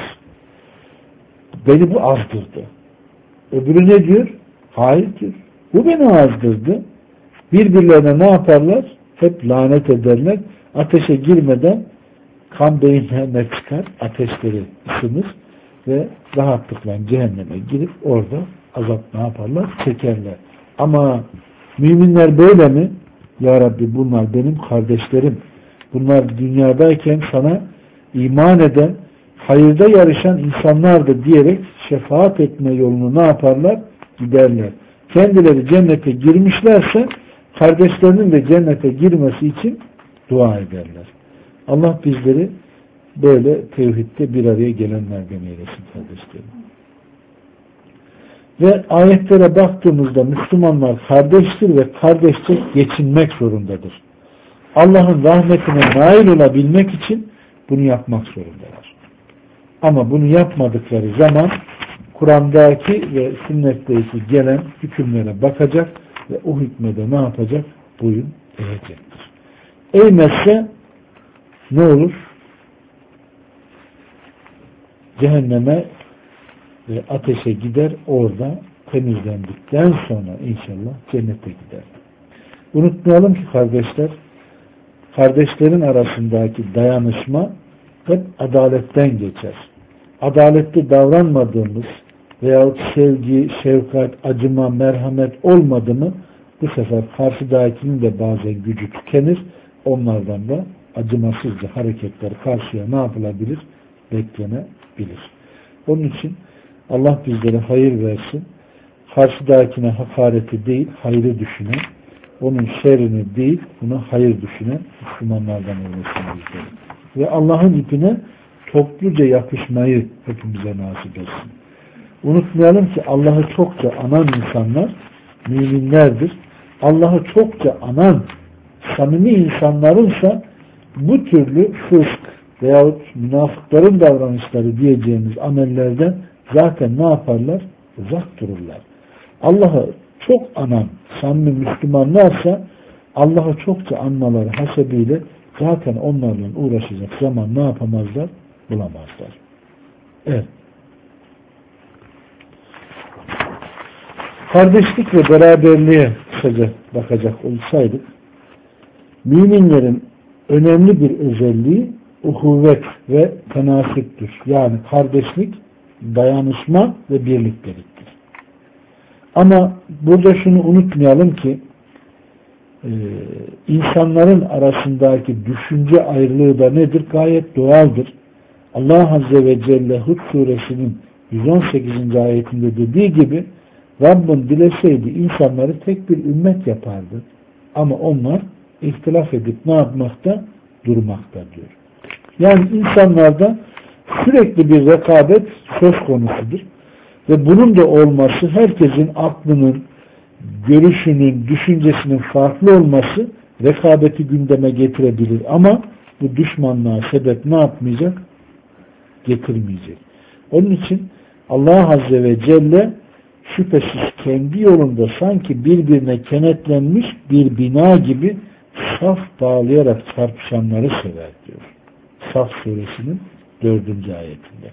Beni bu azdırdı. Öbürü ne diyor? Hayır diyor. Bu beni azdırdı. Birbirlerine ne yaparlar? Hep lanet ederler. Ateşe girmeden kan beyinlerine çıkar. Ateşleri ısınır ve rahatlıkla cehenneme girip orada azap ne yaparlar? Çekerler. Ama müminler böyle mi? Ya Rabbi bunlar benim kardeşlerim. Bunlar dünyadayken sana iman eden, hayırda yarışan insanlardı diyerek şefaat etme yolunu ne yaparlar? Giderler. Kendileri cennete girmişlerse kardeşlerinin de cennete girmesi için dua ederler. Allah bizleri böyle tevhidde bir araya gelenlerden eylesin kardeşlerim. Ve ayetlere baktığımızda Müslümanlar kardeştir ve kardeşçe geçinmek zorundadır. Allah'ın rahmetine nail olabilmek için bunu yapmak zorundalar. Ama bunu yapmadıkları zaman Kur'an'daki ve sünnetteki gelen hükümlere bakacak ve o hükmede ne yapacak? Boyun eğecektir. Eğmezse ne olur? Cehenneme ve ateşe gider, orada temizlendikten sonra inşallah cennete gider. Unutmayalım ki kardeşler, kardeşlerin arasındaki dayanışma hep adaletten geçer. Adaletli davranmadığımız veyahut sevgi, şefkat, acıma, merhamet olmadı mı bu sefer karşıdakinin de bazen gücü tükenir. Onlardan da acımasızca hareketler karşıya ne yapılabilir? Beklenebilir. Onun için Allah bizlere hayır versin. Karşıdakine hakareti değil, hayrı düşünen, onun şerrini değil, buna hayır düşünen Müslümanlardan olmasını bizlere. Ve Allah'ın ipine topluca yapışmayı hepimize nasip etsin. Unutmayalım ki Allah'ı çokça anan insanlar müminlerdir. Allah'ı çokça anan samimi insanlarınsa bu türlü fısk veyahut münafıkların davranışları diyeceğimiz amellerden zaten ne yaparlar? Uzak dururlar. Allah'ı çok anan samimi Müslümanlarsa Allah'ı çokça anmaları hasebiyle zaten onlarla uğraşacak zaman ne yapamazlar? Bulamazlar. Evet. Kardeşlik ve beraberliğe kısaca bakacak olsaydık, müminlerin önemli bir özelliği uhuvvet ve tenasiptir. Yani kardeşlik, dayanışma ve birlikteliktir. Ama burada şunu unutmayalım ki e, insanların arasındaki düşünce ayrılığı da nedir? Gayet doğaldır. Allah Azze ve Celle Hud suresinin yüz on sekizinci ayetinde dediği gibi Rabbim dileseydi insanları tek bir ümmet yapardı. Ama onlar ihtilaf edip ne yapmakta? Durmakta diyor. Yani insanlarda sürekli bir rekabet söz konusudur. Ve bunun da olması herkesin aklının, görüşünün, düşüncesinin farklı olması rekabeti gündeme getirebilir. Ama bu düşmanlığa sebep ne yapmayacak? Getirmeyecek. Onun için Allah Azze ve Celle şüphesiz kendi yolunda sanki birbirine kenetlenmiş bir bina gibi saf bağlayarak çarpışanları sever diyor. Saf suresinin dördüncü ayetinde.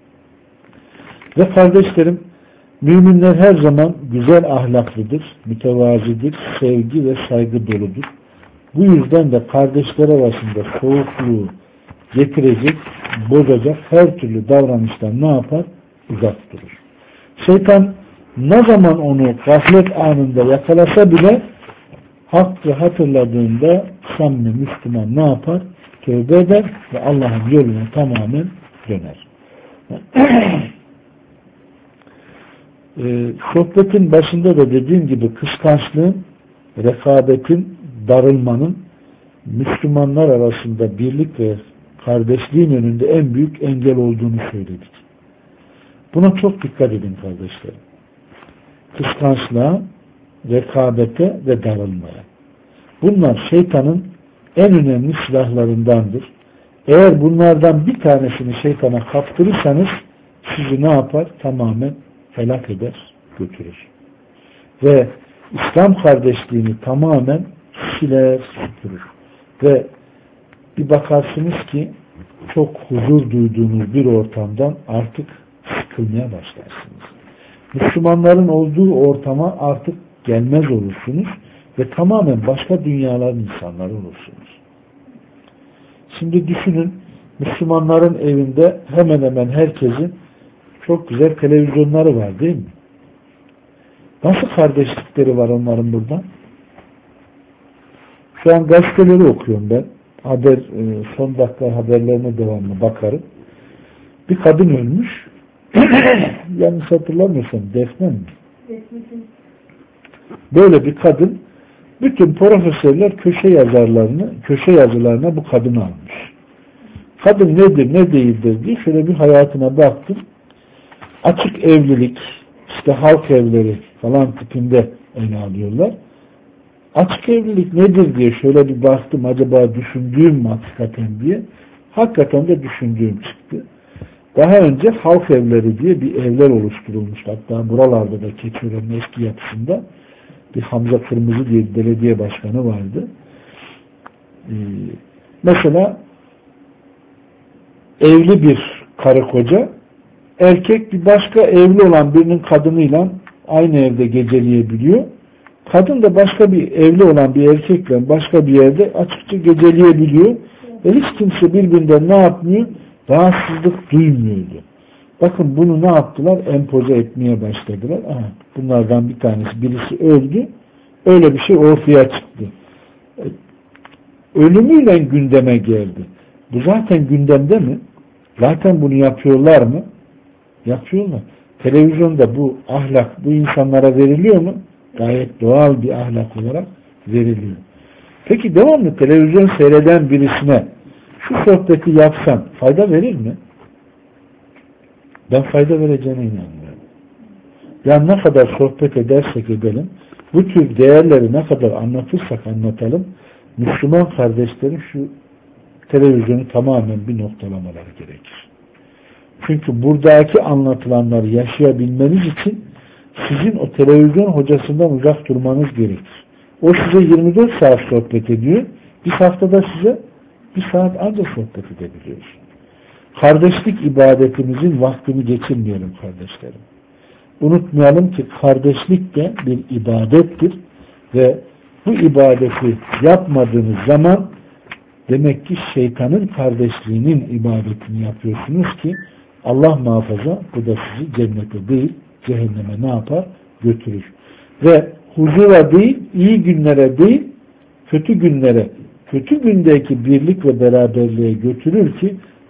Ve kardeşlerim, müminler her zaman güzel ahlaklıdır, mütevazidir, sevgi ve saygı doludur. Bu yüzden de kardeşler arasında soğukluğu getirecek, bozacak her türlü davranıştan ne yapar? Uzak durur. Şeytan ne zaman onu gaflet anında yakalasa bile hakkı hatırladığında samimi Müslüman ne yapar? Tövbe eder ve Allah'ın yoluna tamamen döner. Ee, sohbetin başında da dediğim gibi kıskançlığın, rekabetin, darılmanın Müslümanlar arasında birlik ve kardeşliğin önünde en büyük engel olduğunu söyledik. Buna çok dikkat edin kardeşlerim. Kıskançlığa, rekabete ve darılmaya. Bunlar şeytanın en önemli silahlarındandır. Eğer bunlardan bir tanesini şeytana kaptırırsanız sizi ne yapar? Tamamen helak eder, götürür. Ve İslam kardeşliğini tamamen siler, süpürür. Ve bir bakarsınız ki çok huzur duyduğunuz bir ortamdan artık sıkılmaya başlarsınız. Müslümanların olduğu ortama artık gelmez olursunuz ve tamamen başka dünyaların insanları olursunuz. Şimdi düşünün, Müslümanların evinde hemen hemen herkesin çok güzel televizyonları var değil mi? Nasıl kardeşlikleri var onların burada? Şu an gazeteleri okuyorum ben. Haber, son dakika haberlerine devamlı bakarım. Bir kadın ölmüş. Yanlış hatırlamıyorsam Defne mi? Böyle bir kadın, bütün profesörler köşe yazarlarını, köşe yazılarına bu kadını almış. Kadın nedir, ne değildir diye şöyle bir hayatına baktım. Açık evlilik, işte halk evleri falan tipinde ele alıyorlar. Açık evlilik nedir diye şöyle bir baktım, acaba düşündüğüm mü hakikaten diye. Hakikaten de düşündüğüm çıktı. Daha önce halk evleri diye bir evler oluşturulmuş. Hatta buralarda da Keçiören'in eski yapısında bir Hamza Kırmızı diye bir belediye başkanı vardı. Ee, mesela evli bir karı koca, erkek bir başka evli olan birinin kadınıyla aynı evde geceleyebiliyor. Kadın da başka bir evli olan bir erkekle başka bir yerde açıkça geceleyebiliyor. Ve hiç kimse birbirinden ne yapmıyor? Rahatsızlık duymuyordu. Bakın bunu ne yaptılar? Empoze etmeye başladılar. Aha, bunlardan bir tanesi, birisi öldü. Öyle bir şey ortaya çıktı. Ölümüyle gündeme geldi. Bu zaten gündemde mi? Zaten bunu yapıyorlar mı? Yapıyorlar. Televizyonda bu ahlak bu insanlara veriliyor mu? Gayet doğal bir ahlak olarak veriliyor. Peki devamlı televizyon seyreden birisine şu sohbeti yapsan fayda verir mi? Ben fayda vereceğine inanmıyorum. Yani ne kadar sohbet edersek edelim, bu tür değerleri ne kadar anlatırsak anlatalım, Müslüman kardeşlerin şu televizyonu tamamen bir noktalamaları gerekir. Çünkü buradaki anlatılanları yaşayabilmeniz için sizin o televizyon hocasından uzak durmanız gerekir. O size yirmi dört saat sohbet ediyor. Bir haftada size bir saat ancak sohbet edebiliyoruz. Kardeşlik ibadetimizin vaktini geçirmeyelim kardeşlerim. Unutmayalım ki kardeşlik de bir ibadettir ve bu ibadeti yapmadığınız zaman demek ki şeytanın kardeşliğinin ibadetini yapıyorsunuz ki Allah muhafaza bu da sizi cennete değil cehenneme ne yapar? Götürür. Ve huzura değil, iyi günlere değil, kötü günlere, kötü gündeki birlik ve beraberliğe götürür ki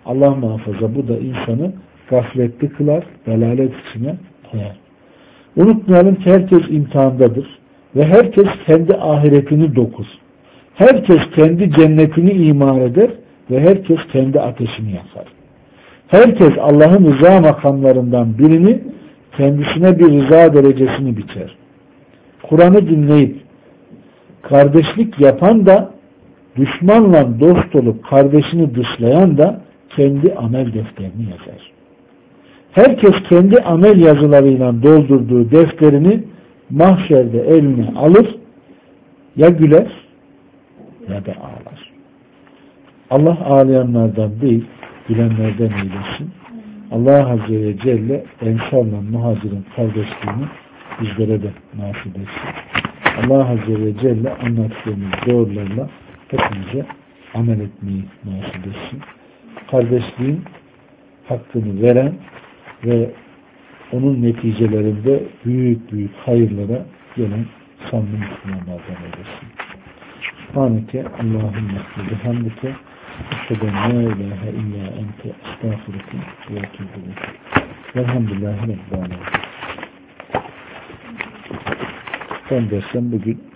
Allah muhafaza bu da insanı gafletli kılar, dalalet içine koyar. Unutmayalım ki herkes imtihandadır ve herkes kendi ahiretini dokur. Herkes kendi cennetini imar eder ve herkes kendi ateşini yakar. Herkes Allah'ın rıza makamlarından birini kendisine bir rıza derecesini biçer. Kur'an'ı dinleyip kardeşlik yapan da düşmanla dost olup kardeşini dışlayan da kendi amel defterini yazar. Herkes kendi amel yazılarıyla doldurduğu defterini mahşerde eline alır, ya güler ya da ağlar. Allah ağlayanlardan değil, gülenlerden eylesin. Allah Azze ve Celle Ensar'la Muhacir'in kardeşliğini bizlere de nasip etsin. Allah Azze ve Celle anlattığımız doğrularla hepimize amel etmeyi nasip etsin. Kardeşliğin hakkını veren ve onun neticelerinde büyük büyük hayırlara gelen samimi Müslümanlardan eylesin. Subhaneke Allahümme ve bihamdike eşheden la ilahe illa ente estağfurike ve etûbü ileyk. Velhamdülillahi Rabbil âlemin. Ben dersem bugün